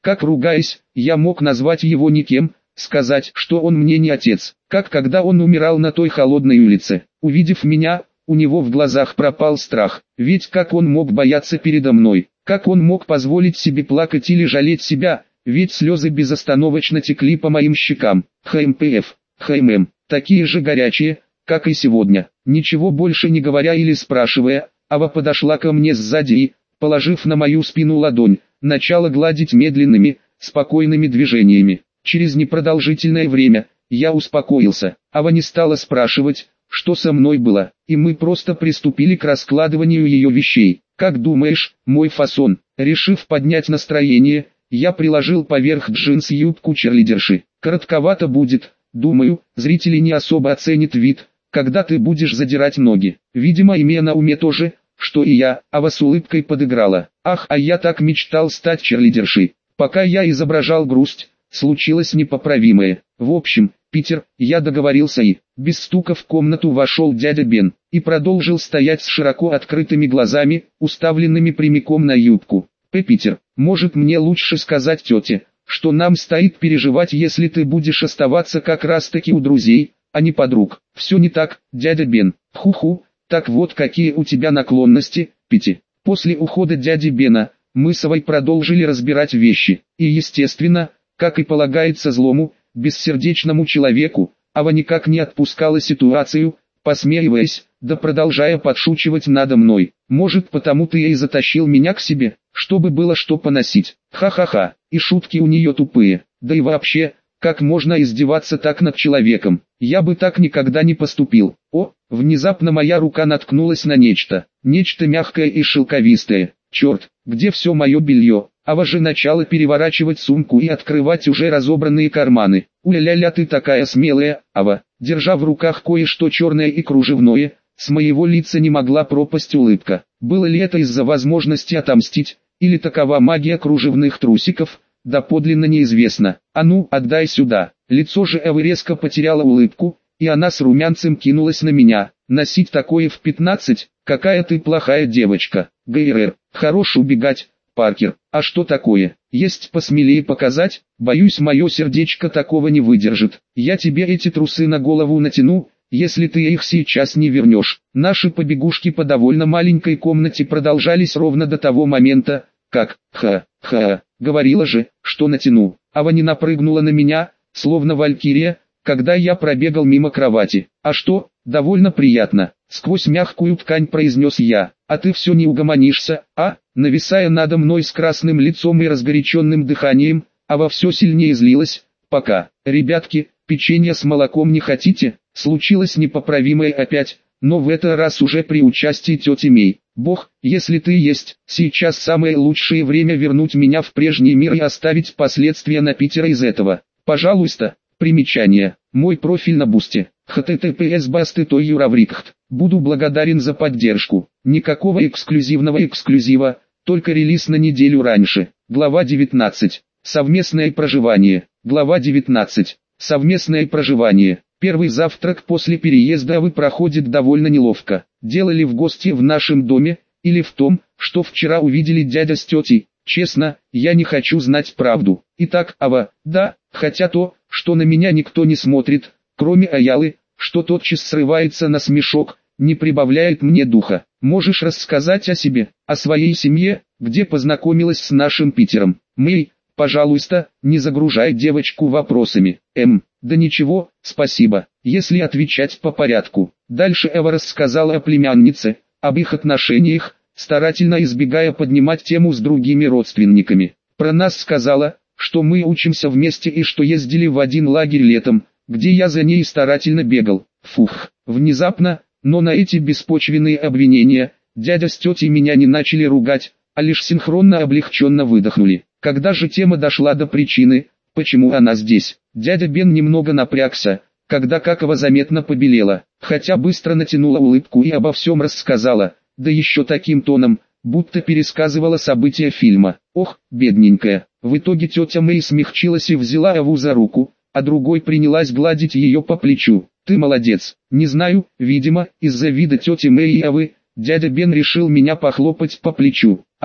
Как ругаясь, я мог назвать его никем, сказать, что он мне не отец. Как когда он умирал на той холодной улице. Увидев меня, у него в глазах пропал страх. Ведь как он мог бояться передо мной? Как он мог позволить себе плакать или жалеть себя? Ведь слезы безостановочно текли по моим щекам. ХМПФ, ХММ, такие же горячие, как и сегодня. Ничего больше не говоря или спрашивая, Ава подошла ко мне сзади и, положив на мою спину ладонь, начала гладить медленными, спокойными движениями. Через непродолжительное время, я успокоился. Ава не стала спрашивать, что со мной было, и мы просто приступили к раскладыванию ее вещей. Как думаешь, мой фасон? Решив поднять настроение, я приложил поверх джинс юбку черлидерши. Коротковато будет, думаю, зрители не особо оценят вид, когда ты будешь задирать ноги. Видимо, имея на уме то же, что и я, Ава с улыбкой подыграла. Ах, а я так мечтал стать черлидершей. Пока я изображал грусть, случилось непоправимое. В общем, Питер, я договорился и, без стука в комнату вошел дядя Бен, и продолжил стоять с широко открытыми глазами, уставленными прямиком на юбку. П. Питер, может мне лучше сказать тете, что нам стоит переживать, если ты будешь оставаться как раз таки у друзей, а не подруг. Все не так, дядя Бен. Ху-ху, так вот какие у тебя наклонности, Пити. После ухода дяди Бена, мы с Авой продолжили разбирать вещи, и естественно, как и полагается злому, бессердечному человеку, Ава никак не отпускала ситуацию, посмеиваясь, да продолжая подшучивать надо мной. Может, потому ты и затащил меня к себе, чтобы было что поносить. Ха-ха-ха, и шутки у нее тупые, да и вообще, как можно издеваться так над человеком? Я бы так никогда не поступил. О, внезапно моя рука наткнулась на нечто, нечто мягкое и шелковистое. Черт, где все мое белье? Ава же начала переворачивать сумку и открывать уже разобранные карманы. Уля-ля-ля, ты такая смелая, Ава. Держа в руках кое-что черное и кружевное, с моего лица не могла пропасть улыбка. Было ли это из-за возможности отомстить, или такова магия кружевных трусиков, да подлинно неизвестно. А ну, отдай сюда. Лицо же Авы резко потеряло улыбку, и она с румянцем кинулась на меня. Носить такое в пятнадцать, какая ты плохая девочка. ГРР, хорош убегать. Паркер, а что такое? Есть посмелее показать? Боюсь, мое сердечко такого не выдержит. Я тебе эти трусы на голову натяну, если ты их сейчас не вернешь. Наши побегушки по довольно маленькой комнате продолжались ровно до того момента, как, ха-ха, говорила же, что натяну. Ава не напрыгнула на меня, словно валькирия, когда я пробегал мимо кровати. А что, довольно приятно, сквозь мягкую ткань произнес я. А ты все не угомонишься, а? Нависая надо мной с красным лицом и разгоряченным дыханием, Ава все сильнее злилась. Пока, ребятки, печенье с молоком не хотите? Случилось непоправимое опять, но в этот раз уже при участии тети Мей. Бог, если ты есть, сейчас самое лучшее время вернуть меня в прежний мир и оставить последствия на Питера из этого. Пожалуйста. Примечание. Мой профиль на Бусти. https басты той юраврикхт. Буду благодарен за поддержку. Никакого эксклюзивного эксклюзива, только релиз на неделю раньше. Глава девятнадцать. Совместное проживание. Глава девятнадцать. Совместное проживание. Первый завтрак после переезда Авы проходит довольно неловко. Делали в гости в нашем доме, или в том, что вчера увидели дядя с тетей. Честно, я не хочу знать правду. Итак, Ава, да, хотя то, что на меня никто не смотрит, кроме Аялы, что тотчас срывается на смешок, не прибавляет мне духа. Можешь рассказать о себе, о своей семье, где познакомилась с нашим Питером. Мэй, пожалуйста, не загружай девочку вопросами. Эм, да ничего, спасибо, если отвечать по порядку. Дальше Эва рассказала о племяннице, об их отношениях, старательно избегая поднимать тему с другими родственниками. Про нас сказала, что мы учимся вместе и что ездили в один лагерь летом, где я за ней старательно бегал. Фух, внезапно, но на эти беспочвенные обвинения, дядя с тетей меня не начали ругать, а лишь синхронно облегченно выдохнули. Когда же тема дошла до причины, почему она здесь, дядя Бен немного напрягся, когда Какова заметно побелела, хотя быстро натянула улыбку и обо всем рассказала, да еще таким тоном, будто пересказывала события фильма. Ох, бедненькая. В итоге тетя Мэй смягчилась и взяла Аву за руку, а другой принялась гладить ее по плечу. Ты молодец. Не знаю, видимо, из-за вида тети Мэй и Авы, дядя Бен решил меня похлопать по плечу. Ава,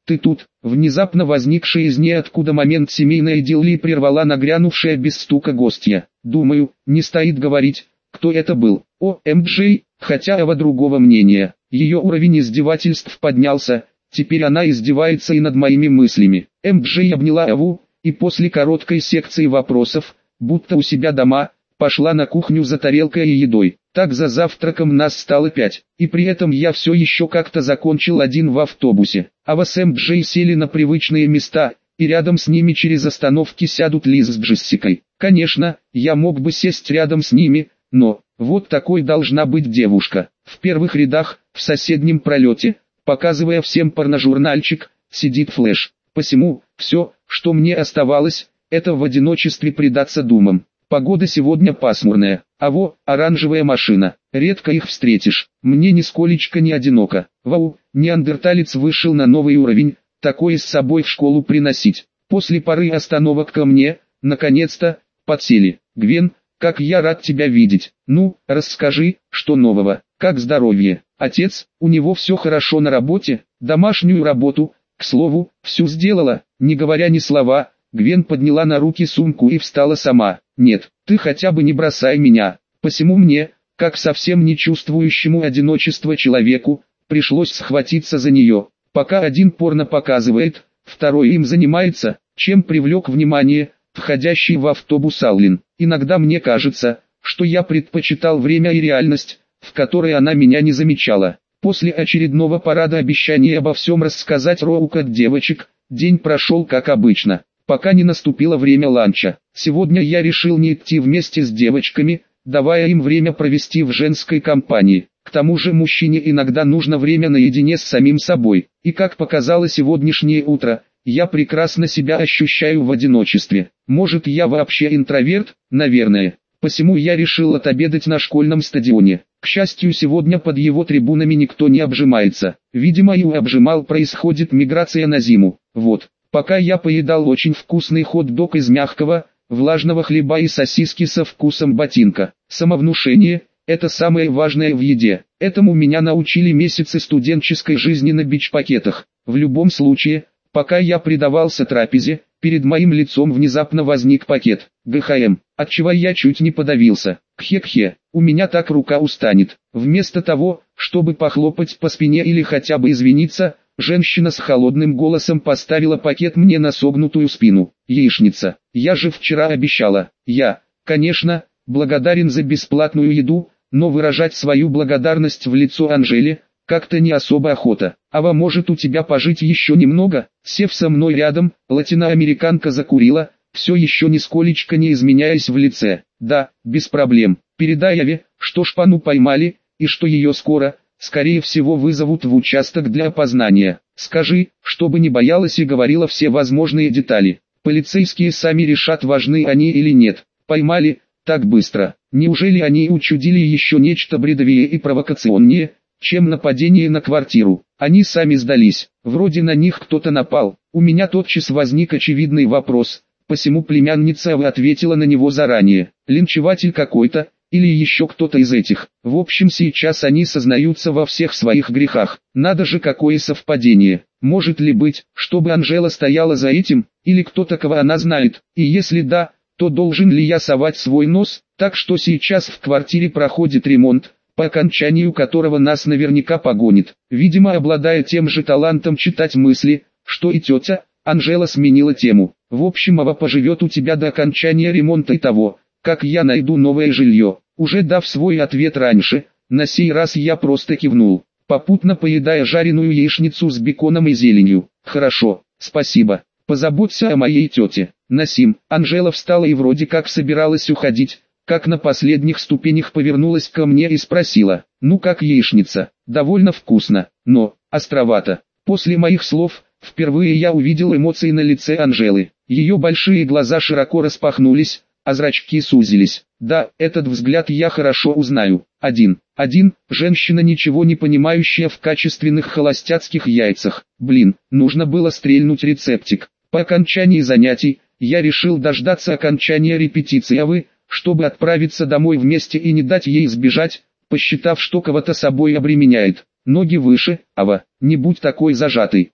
ты тут?» Внезапно возникшая из ниоткуда момент семейной идиллии прервала нагрянувшая без стука гостья. «Думаю, не стоит говорить, кто это был. О, эм джей, хотя Ава другого мнения. Ее уровень издевательств поднялся, теперь она издевается и над моими мыслями». эм джей обняла Аву, и после короткой секции вопросов, будто у себя дома, пошла на кухню за тарелкой и едой. Так за завтраком нас стало пять, и при этом я все еще как-то закончил один в автобусе. Ава с эм джей сели на привычные места, и рядом с ними через остановки сядут Лиз с Джессикой. Конечно, я мог бы сесть рядом с ними, но, вот такой должна быть девушка. В первых рядах, в соседнем пролете, показывая всем порножурнальчик, сидит Флэш. Посему, все, что мне оставалось, это в одиночестве предаться думам. Погода сегодня пасмурная, а во, оранжевая машина, редко их встретишь, мне нисколечко не одиноко. Вау, неандерталец вышел на новый уровень, такое с собой в школу приносить. После пары остановок ко мне, наконец-то, подсели. Гвен, как я рад тебя видеть. Ну, расскажи, что нового, как здоровье. Отец, у него все хорошо на работе, домашнюю работу, к слову, всю сделала, не говоря ни слова. Гвен подняла на руки сумку и встала сама. «Нет, ты хотя бы не бросай меня». Посему мне, как совсем не чувствующему одиночества человеку, пришлось схватиться за нее. Пока один порно показывает, второй им занимается, чем привлек внимание входящий в автобус Аллен. Иногда мне кажется, что я предпочитал время и реальность, в которой она меня не замечала. После очередного парада обещаний обо всем рассказать Роук от девочек, день прошел как обычно. Пока не наступило время ланча. Сегодня я решил не идти вместе с девочками, давая им время провести в женской компании. К тому же мужчине иногда нужно время наедине с самим собой. И как показало сегодняшнее утро, я прекрасно себя ощущаю в одиночестве. Может, я вообще интроверт? Наверное. Посему я решил отобедать на школьном стадионе. К счастью, сегодня под его трибунами никто не обжимается. Видимо, и у обжимал происходит миграция на зиму. Вот. Пока я поедал очень вкусный хот-дог из мягкого, влажного хлеба и сосиски со вкусом ботинка. Самовнушение – это самое важное в еде. Этому меня научили месяцы студенческой жизни на бич-пакетах. В любом случае, пока я предавался трапезе, перед моим лицом внезапно возник пакет. ГХМ, отчего я чуть не подавился. Кхе-кхе, у меня так рука устанет. Вместо того, чтобы похлопать по спине или хотя бы извиниться, женщина с холодным голосом поставила пакет мне на согнутую спину. Яичница, я же вчера обещала. Я, конечно, благодарен за бесплатную еду, но выражать свою благодарность в лицо Анжеле, как-то не особо охота. Ава, может у тебя пожить еще немного? Сев со мной рядом, латиноамериканка закурила, все еще нисколечко не изменяясь в лице. Да, без проблем. Передай Аве, что шпану поймали, и что ее скоро, скорее всего, вызовут в участок для опознания. Скажи, чтобы не боялась и говорила все возможные детали. Полицейские сами решат, важны они или нет. Поймали, так быстро. Неужели они учудили еще нечто бредовее и провокационнее, чем нападение на квартиру? Они сами сдались. Вроде на них кто-то напал. У меня тотчас возник очевидный вопрос, посему племянница Ава ответила на него заранее. Линчеватель какой-то, или еще кто-то из этих. В общем, сейчас они сознаются во всех своих грехах. Надо же, какое совпадение. Может ли быть, чтобы Анжела стояла за этим, или кто-то, кого она знает? И если да, то должен ли я совать свой нос? Так что сейчас в квартире проходит ремонт, по окончанию которого нас наверняка погонит. Видимо, обладая тем же талантом читать мысли, что и тетя, Анжела сменила тему. В общем, Ава поживет у тебя до окончания ремонта и того, как я найду новое жилье. Уже дав свой ответ раньше, на сей раз я просто кивнул, попутно поедая жареную яичницу с беконом и зеленью. Хорошо, спасибо. Позаботься о моей тете. Насим. Анжела встала и вроде как собиралась уходить, как на последних ступенях повернулась ко мне и спросила: «Ну как яичница?» «Довольно вкусно, но островато». После моих слов, впервые я увидел эмоции на лице Анжелы. Ее большие глаза широко распахнулись, а зрачки сузились. Да, этот взгляд я хорошо узнаю. Один. Один, женщина, ничего не понимающая в качественных холостяцких яйцах. Блин, нужно было стрельнуть рецептик. По окончании занятий, я решил дождаться окончания репетиции Авы, чтобы отправиться домой вместе и не дать ей сбежать, посчитав, что кого-то собой обременяет. Ноги выше, Ава, не будь такой зажатой.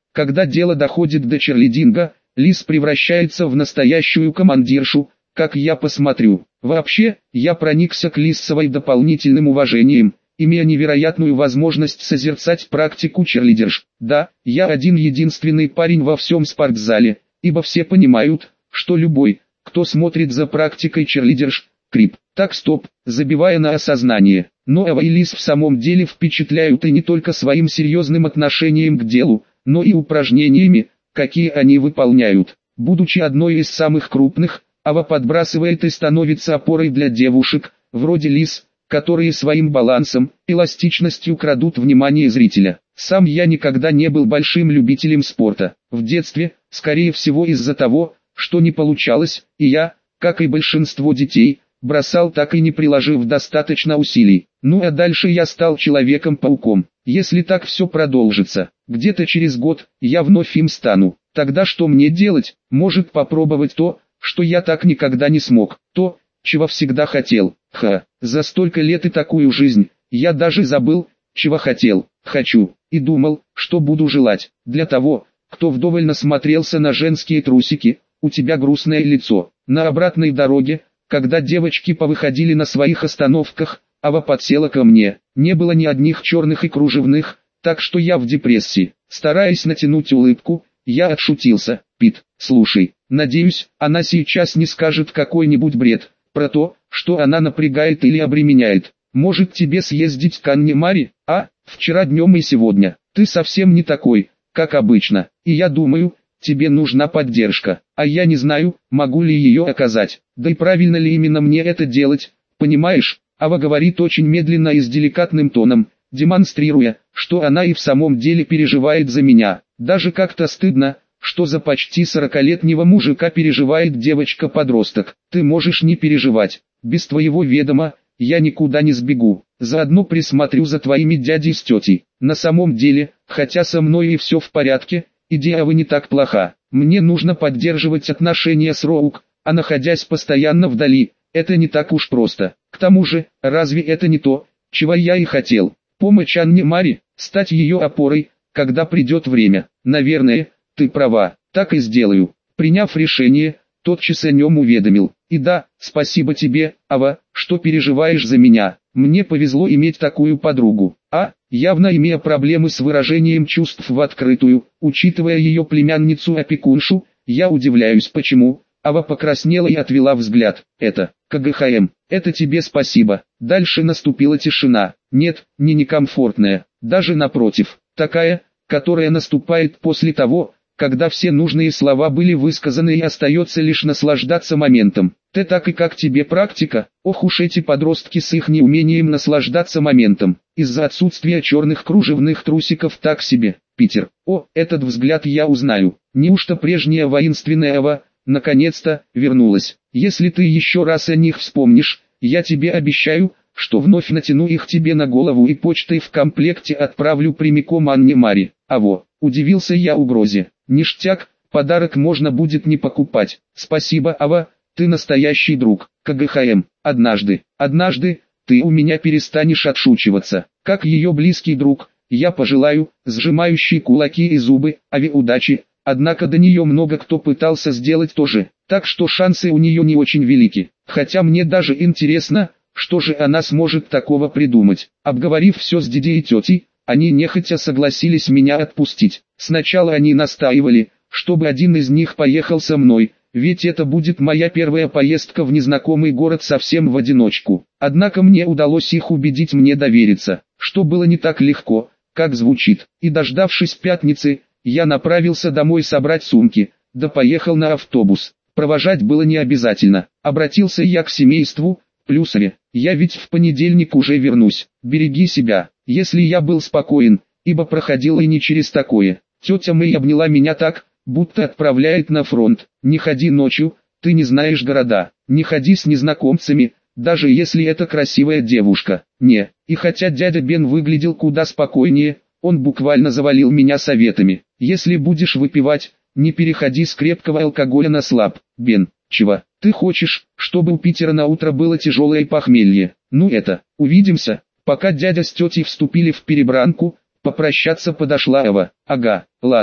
Когда дело доходит до черлидинга, Лиз превращается в настоящую командиршу, как я посмотрю. Вообще, я проникся к Лиссовой дополнительным уважением, имея невероятную возможность созерцать практику черлидерш. Да, я один единственный парень во всем спортзале, ибо все понимают, что любой, кто смотрит за практикой черлидерш, крип. Так стоп, забивая на осознание. Но Эва и Лиз в самом деле впечатляют и не только своим серьезным отношением к делу, но и упражнениями, какие они выполняют. Будучи одной из самых крупных, Ава подбрасывает и становится опорой для девушек, вроде Лиз, которые своим балансом, эластичностью крадут внимание зрителя. Сам я никогда не был большим любителем спорта. В детстве, скорее всего из-за того, что не получалось, и я, как и большинство детей, бросал так и не приложив достаточно усилий. Ну а дальше я стал Человеком-пауком. Если так все продолжится, где-то через год, я вновь им стану. Тогда что мне делать? Может попробовать то, что я так никогда не смог, то, чего всегда хотел. Ха, за столько лет и такую жизнь, я даже забыл, чего хотел. Хочу, и думал, что буду желать. Для того, кто вдоволь насмотрелся на женские трусики, у тебя грустное лицо. На обратной дороге, когда девочки повыходили на своих остановках, Ава подсела ко мне. Не было ни одних черных и кружевных, так что я в депрессии. Стараясь натянуть улыбку, я отшутился. Пит, слушай, надеюсь, она сейчас не скажет какой-нибудь бред про то, что она напрягает или обременяет. Может тебе съездить к Анне Мари, а? Вчера днем и сегодня. Ты совсем не такой, как обычно, и я думаю, тебе нужна поддержка, а я не знаю, могу ли ее оказать, да и правильно ли именно мне это делать, понимаешь? Ава говорит очень медленно и с деликатным тоном, демонстрируя, что она и в самом деле переживает за меня. Даже как-то стыдно, что за почти сорокалетнего мужика переживает девочка-подросток. Ты можешь не переживать, без твоего ведома, я никуда не сбегу, заодно присмотрю за твоими дядей с тетей. На самом деле, хотя со мной и все в порядке, идея Авы не так плоха. Мне нужно поддерживать отношения с Роук, а находясь постоянно вдали, это не так уж просто. К тому же, разве это не то, чего я и хотел? Помочь Анне Мари, стать ее опорой, когда придет время. Наверное, ты права, так и сделаю. Приняв решение, тотчас о нем уведомил. И да, спасибо тебе, Ава, что переживаешь за меня. Мне повезло иметь такую подругу. А, явно имея проблемы с выражением чувств в открытую, учитывая ее племянницу-опекуншу, я удивляюсь почему. Ава покраснела и отвела взгляд. Это, КГХМ, это тебе спасибо. Дальше наступила тишина. Нет, не некомфортная, даже напротив, такая, которая наступает после того, когда все нужные слова были высказаны и остается лишь наслаждаться моментом. Ты так и как тебе практика? Ох уж эти подростки с их неумением наслаждаться моментом. Из-за отсутствия черных кружевных трусиков так себе. Питер. О, этот взгляд я узнаю. Неужто прежняя воинственная Ава, наконец-то, вернулась? Если ты еще раз о них вспомнишь, я тебе обещаю, что вновь натяну их тебе на голову и почтой в комплекте отправлю прямиком Анне Мари. Аво, удивился я угрозе. Ништяк, подарок можно будет не покупать. Спасибо, Ава, ты настоящий друг. КГХМ, однажды, однажды, ты у меня перестанешь отшучиваться. Как ее близкий друг, я пожелаю, сжимающий кулаки и зубы, Аве удачи. Однако до нее много кто пытался сделать то же, так что шансы у нее не очень велики. Хотя мне даже интересно, что же она сможет такого придумать. Обговорив все с дядей и тетей, они нехотя согласились меня отпустить. Сначала они настаивали, чтобы один из них поехал со мной, ведь это будет моя первая поездка в незнакомый город совсем в одиночку. Однако мне удалось их убедить мне довериться, что было не так легко, как звучит. И дождавшись пятницы, я направился домой собрать сумки, да поехал на автобус. Провожать было не обязательно. Обратился я к семейству, плюсове, я ведь в понедельник уже вернусь. Береги себя. Если я был спокоен, ибо проходил и не через такое. Тетя Мэй обняла меня так, будто отправляет на фронт. Не ходи ночью, ты не знаешь города. Не ходи с незнакомцами, даже если это красивая девушка. Не, и хотя дядя Бен выглядел куда спокойнее, он буквально завалил меня советами. Если будешь выпивать, не переходи с крепкого алкоголя на слаб. Бен, чего? Ты хочешь, чтобы у Питера на утро было тяжелое похмелье? Ну это, увидимся. Пока дядя с тетей вступили в перебранку, попрощаться подошла Ава. Ага, ладно,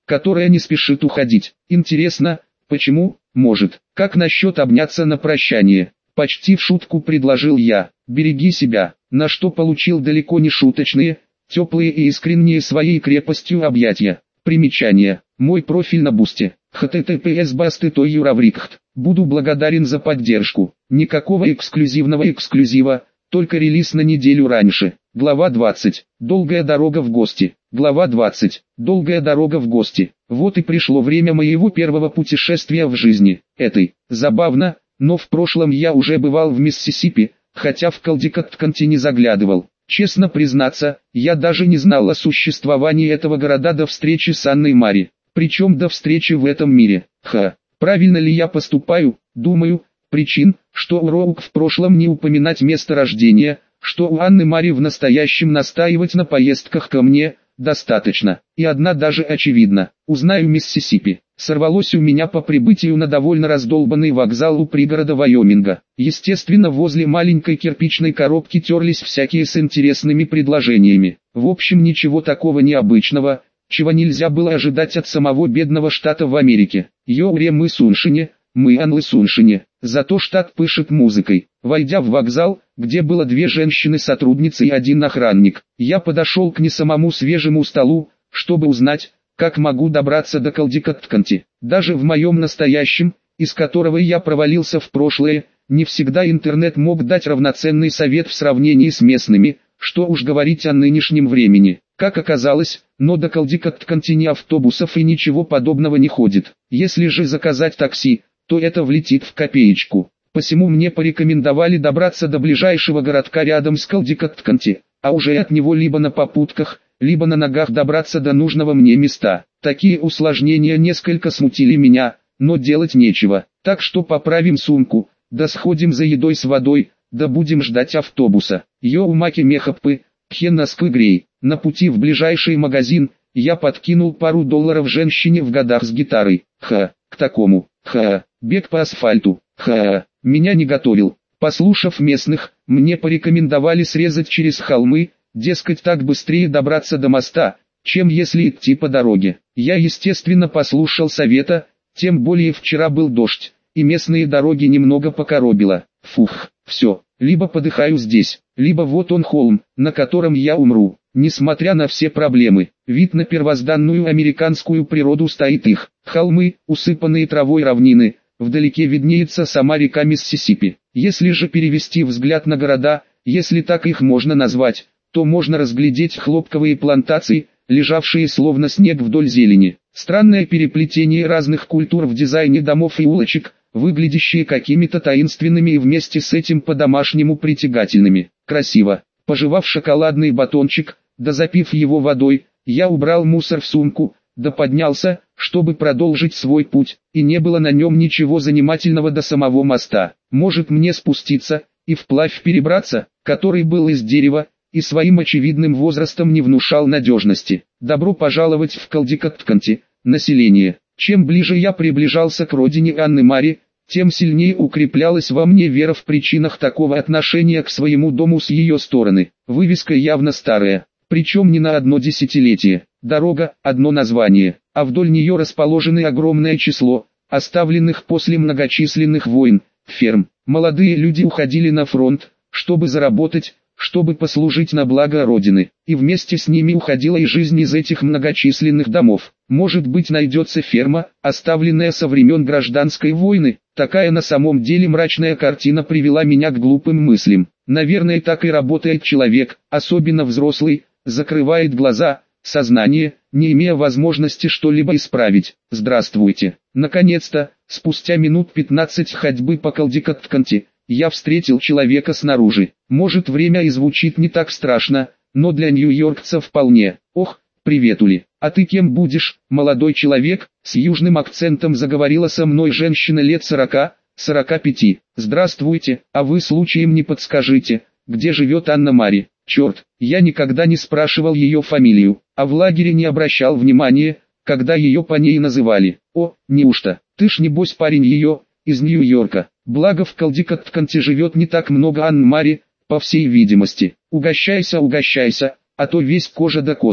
которая не спешит уходить. Интересно, почему? Может, как насчет обняться на прощание? Почти в шутку предложил я. Береги себя, на что получил далеко не шуточные, теплые и искренние своей крепостью объятия. Примечание. Мой профиль на Бусте. эйч ти ти пи эс басты точка юраврикт. Буду благодарен за поддержку. Никакого эксклюзивного эксклюзива, только релиз на неделю раньше. Глава двадцать. Долгая дорога в гости. Глава двадцать. Долгая дорога в гости. Вот и пришло время моего первого путешествия в жизни. Этой. Забавно, но в прошлом я уже бывал в Миссисипи, хотя в Калдикат-Канти не заглядывал. Честно признаться, я даже не знал о существовании этого города до встречи с Анной Мари. Причем до встречи в этом мире. Ха, правильно ли я поступаю? Думаю, причин, что у Роук в прошлом не упоминать место рождения, что у Анны Мари в настоящем настаивать на поездках ко мне, достаточно. И одна даже очевидна. Узнаю Миссисипи. Сорвалось у меня по прибытию на довольно раздолбанный вокзал у пригорода Вайоминга. Естественно, возле маленькой кирпичной коробки терлись всякие с интересными предложениями. В общем, ничего такого необычного, чего нельзя было ожидать от самого бедного штата в Америке. Йоуре мы Суншине, мы Анлы Суншине. Зато штат пышет музыкой. Войдя в вокзал, где было две женщины-сотрудницы и один охранник, я подошел к не самому свежему столу, чтобы узнать, как могу добраться до Калдикат-Канти. Даже в моем настоящем, из которого я провалился в прошлое, не всегда интернет мог дать равноценный совет в сравнении с местными, что уж говорить о нынешнем времени. Как оказалось, но до Калдикат-Канти ни автобусов и ничего подобного не ходит. Если же заказать такси, то это влетит в копеечку. Посему мне порекомендовали добраться до ближайшего городка рядом с Калдикат-Канти, а уже от него либо на попутках, либо на ногах добраться до нужного мне места. Такие усложнения несколько смутили меня, но делать нечего. Так что поправим сумку, да сходим за едой с водой, да будем ждать автобуса. Йоу маки мехаппы, пхенаскы грей. На пути в ближайший магазин, я подкинул пару долларов женщине в годах с гитарой. Ха, к такому, ха, бег по асфальту, ха, меня не готовил. Послушав местных, мне порекомендовали срезать через холмы, дескать, так быстрее добраться до моста, чем если идти по дороге. Я естественно послушал совета, тем более вчера был дождь, и местные дороги немного покоробило. Фух, все, либо подыхаю здесь, либо вот он холм, на котором я умру. Несмотря на все проблемы, вид на первозданную американскую природу стоит их. Холмы, усыпанные травой равнины, вдалеке виднеется сама река Миссисипи. Если же перевести взгляд на города, если так их можно назвать, то можно разглядеть хлопковые плантации, лежавшие словно снег вдоль зелени. Странное переплетение разных культур в дизайне домов и улочек, выглядящие какими-то таинственными и вместе с этим по-домашнему притягательными. Красиво. Пожевав шоколадный батончик, да запив его водой, я убрал мусор в сумку, да поднялся, чтобы продолжить свой путь, и не было на нем ничего занимательного до самого моста. Может мне спуститься, и вплавь перебраться, который был из дерева, и своим очевидным возрастом не внушал надежности. Добро пожаловать в Калдикат-Канти, население. Чем ближе я приближался к родине Анны Мари, тем сильнее укреплялась во мне вера в причинах такого отношения к своему дому с ее стороны. Вывеска явно старая, причем не на одно десятилетие. Дорога – одно название, а вдоль нее расположены огромное число, оставленных после многочисленных войн, ферм. Молодые люди уходили на фронт, чтобы заработать, чтобы послужить на благо Родины, и вместе с ними уходила и жизнь из этих многочисленных домов. Может быть, найдется ферма, оставленная со времен гражданской войны. Такая на самом деле мрачная картина привела меня к глупым мыслям. Наверное, так и работает человек, особенно взрослый, закрывает глаза, сознание, не имея возможности что-либо исправить. Здравствуйте. Наконец-то, спустя минут пятнадцать ходьбы по Калдикат-Канти, я встретил человека снаружи. Может, время и звучит не так страшно, но для нью-йоркца вполне. Ох, привет, Ули. А ты кем будешь, молодой человек? С южным акцентом заговорила со мной женщина лет сорока, сорока пяти. Здравствуйте, а вы случаем не подскажите, где живет Анна Мари? Черт, я никогда не спрашивал ее фамилию, а в лагере не обращал внимания, когда ее по ней называли. О, неужто, ты ж небось парень ее, из Нью-Йорка. Благо в Калдикат-Канти живет не так много Анн Мари, по всей видимости. Угощайся, угощайся, а то весь кожа до кости.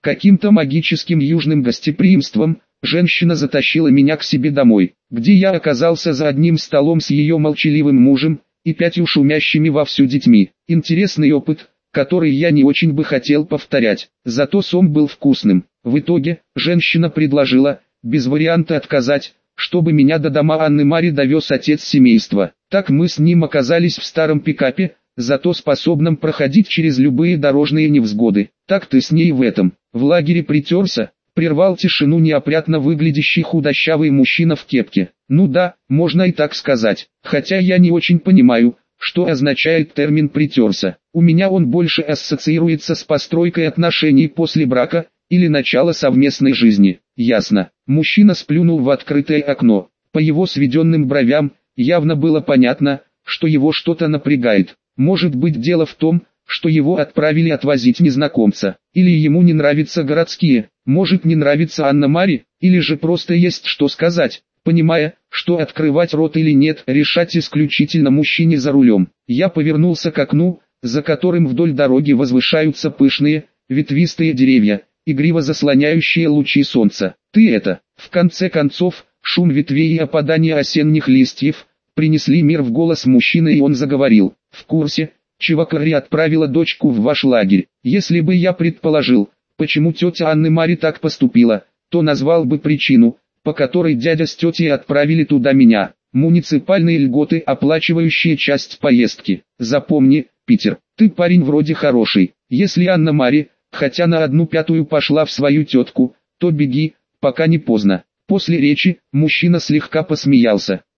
Каким-то магическим южным гостеприимством, женщина затащила меня к себе домой, где я оказался за одним столом с ее молчаливым мужем и пятью шумящими вовсю детьми. Интересный опыт, который я не очень бы хотел повторять, зато сон был вкусным. В итоге, женщина предложила, без варианта отказать, чтобы меня до дома Анны-Мари довез отец семейства. Так мы с ним оказались в старом пикапе, зато способном проходить через любые дорожные невзгоды. Так ты с ней в этом, в лагере притерся? Прервал тишину неопрятно выглядящий худощавый мужчина в кепке. Ну да, можно и так сказать, хотя я не очень понимаю, что означает термин «притерся». У меня он больше ассоциируется с постройкой отношений после брака или начала совместной жизни. Ясно. Мужчина сплюнул в открытое окно. По его сведенным бровям явно было понятно, что его что-то напрягает. Может быть, дело в том, что его отправили отвозить незнакомца, или ему не нравятся городские, может не нравится Анна-Мари, или же просто есть что сказать, понимая, что открывать рот или нет, решать исключительно мужчине за рулем. Я повернулся к окну, за которым вдоль дороги возвышаются пышные, ветвистые деревья, игриво заслоняющие лучи солнца. Ты это, в конце концов, шум ветвей и опадание осенних листьев, принесли мир в голос мужчины, и он заговорил. В курсе, Чивакари отправила дочку в ваш лагерь. Если бы я предположил, почему тетя Анны-Мари так поступила, то назвал бы причину, по которой дядя с тетей отправили туда меня. Муниципальные льготы, оплачивающие часть поездки. Запомни, Питер, ты парень вроде хороший. Если Анна-Мари, хотя на одну пятую пошла в свою тетку, то беги, пока не поздно. После речи, мужчина слегка посмеялся.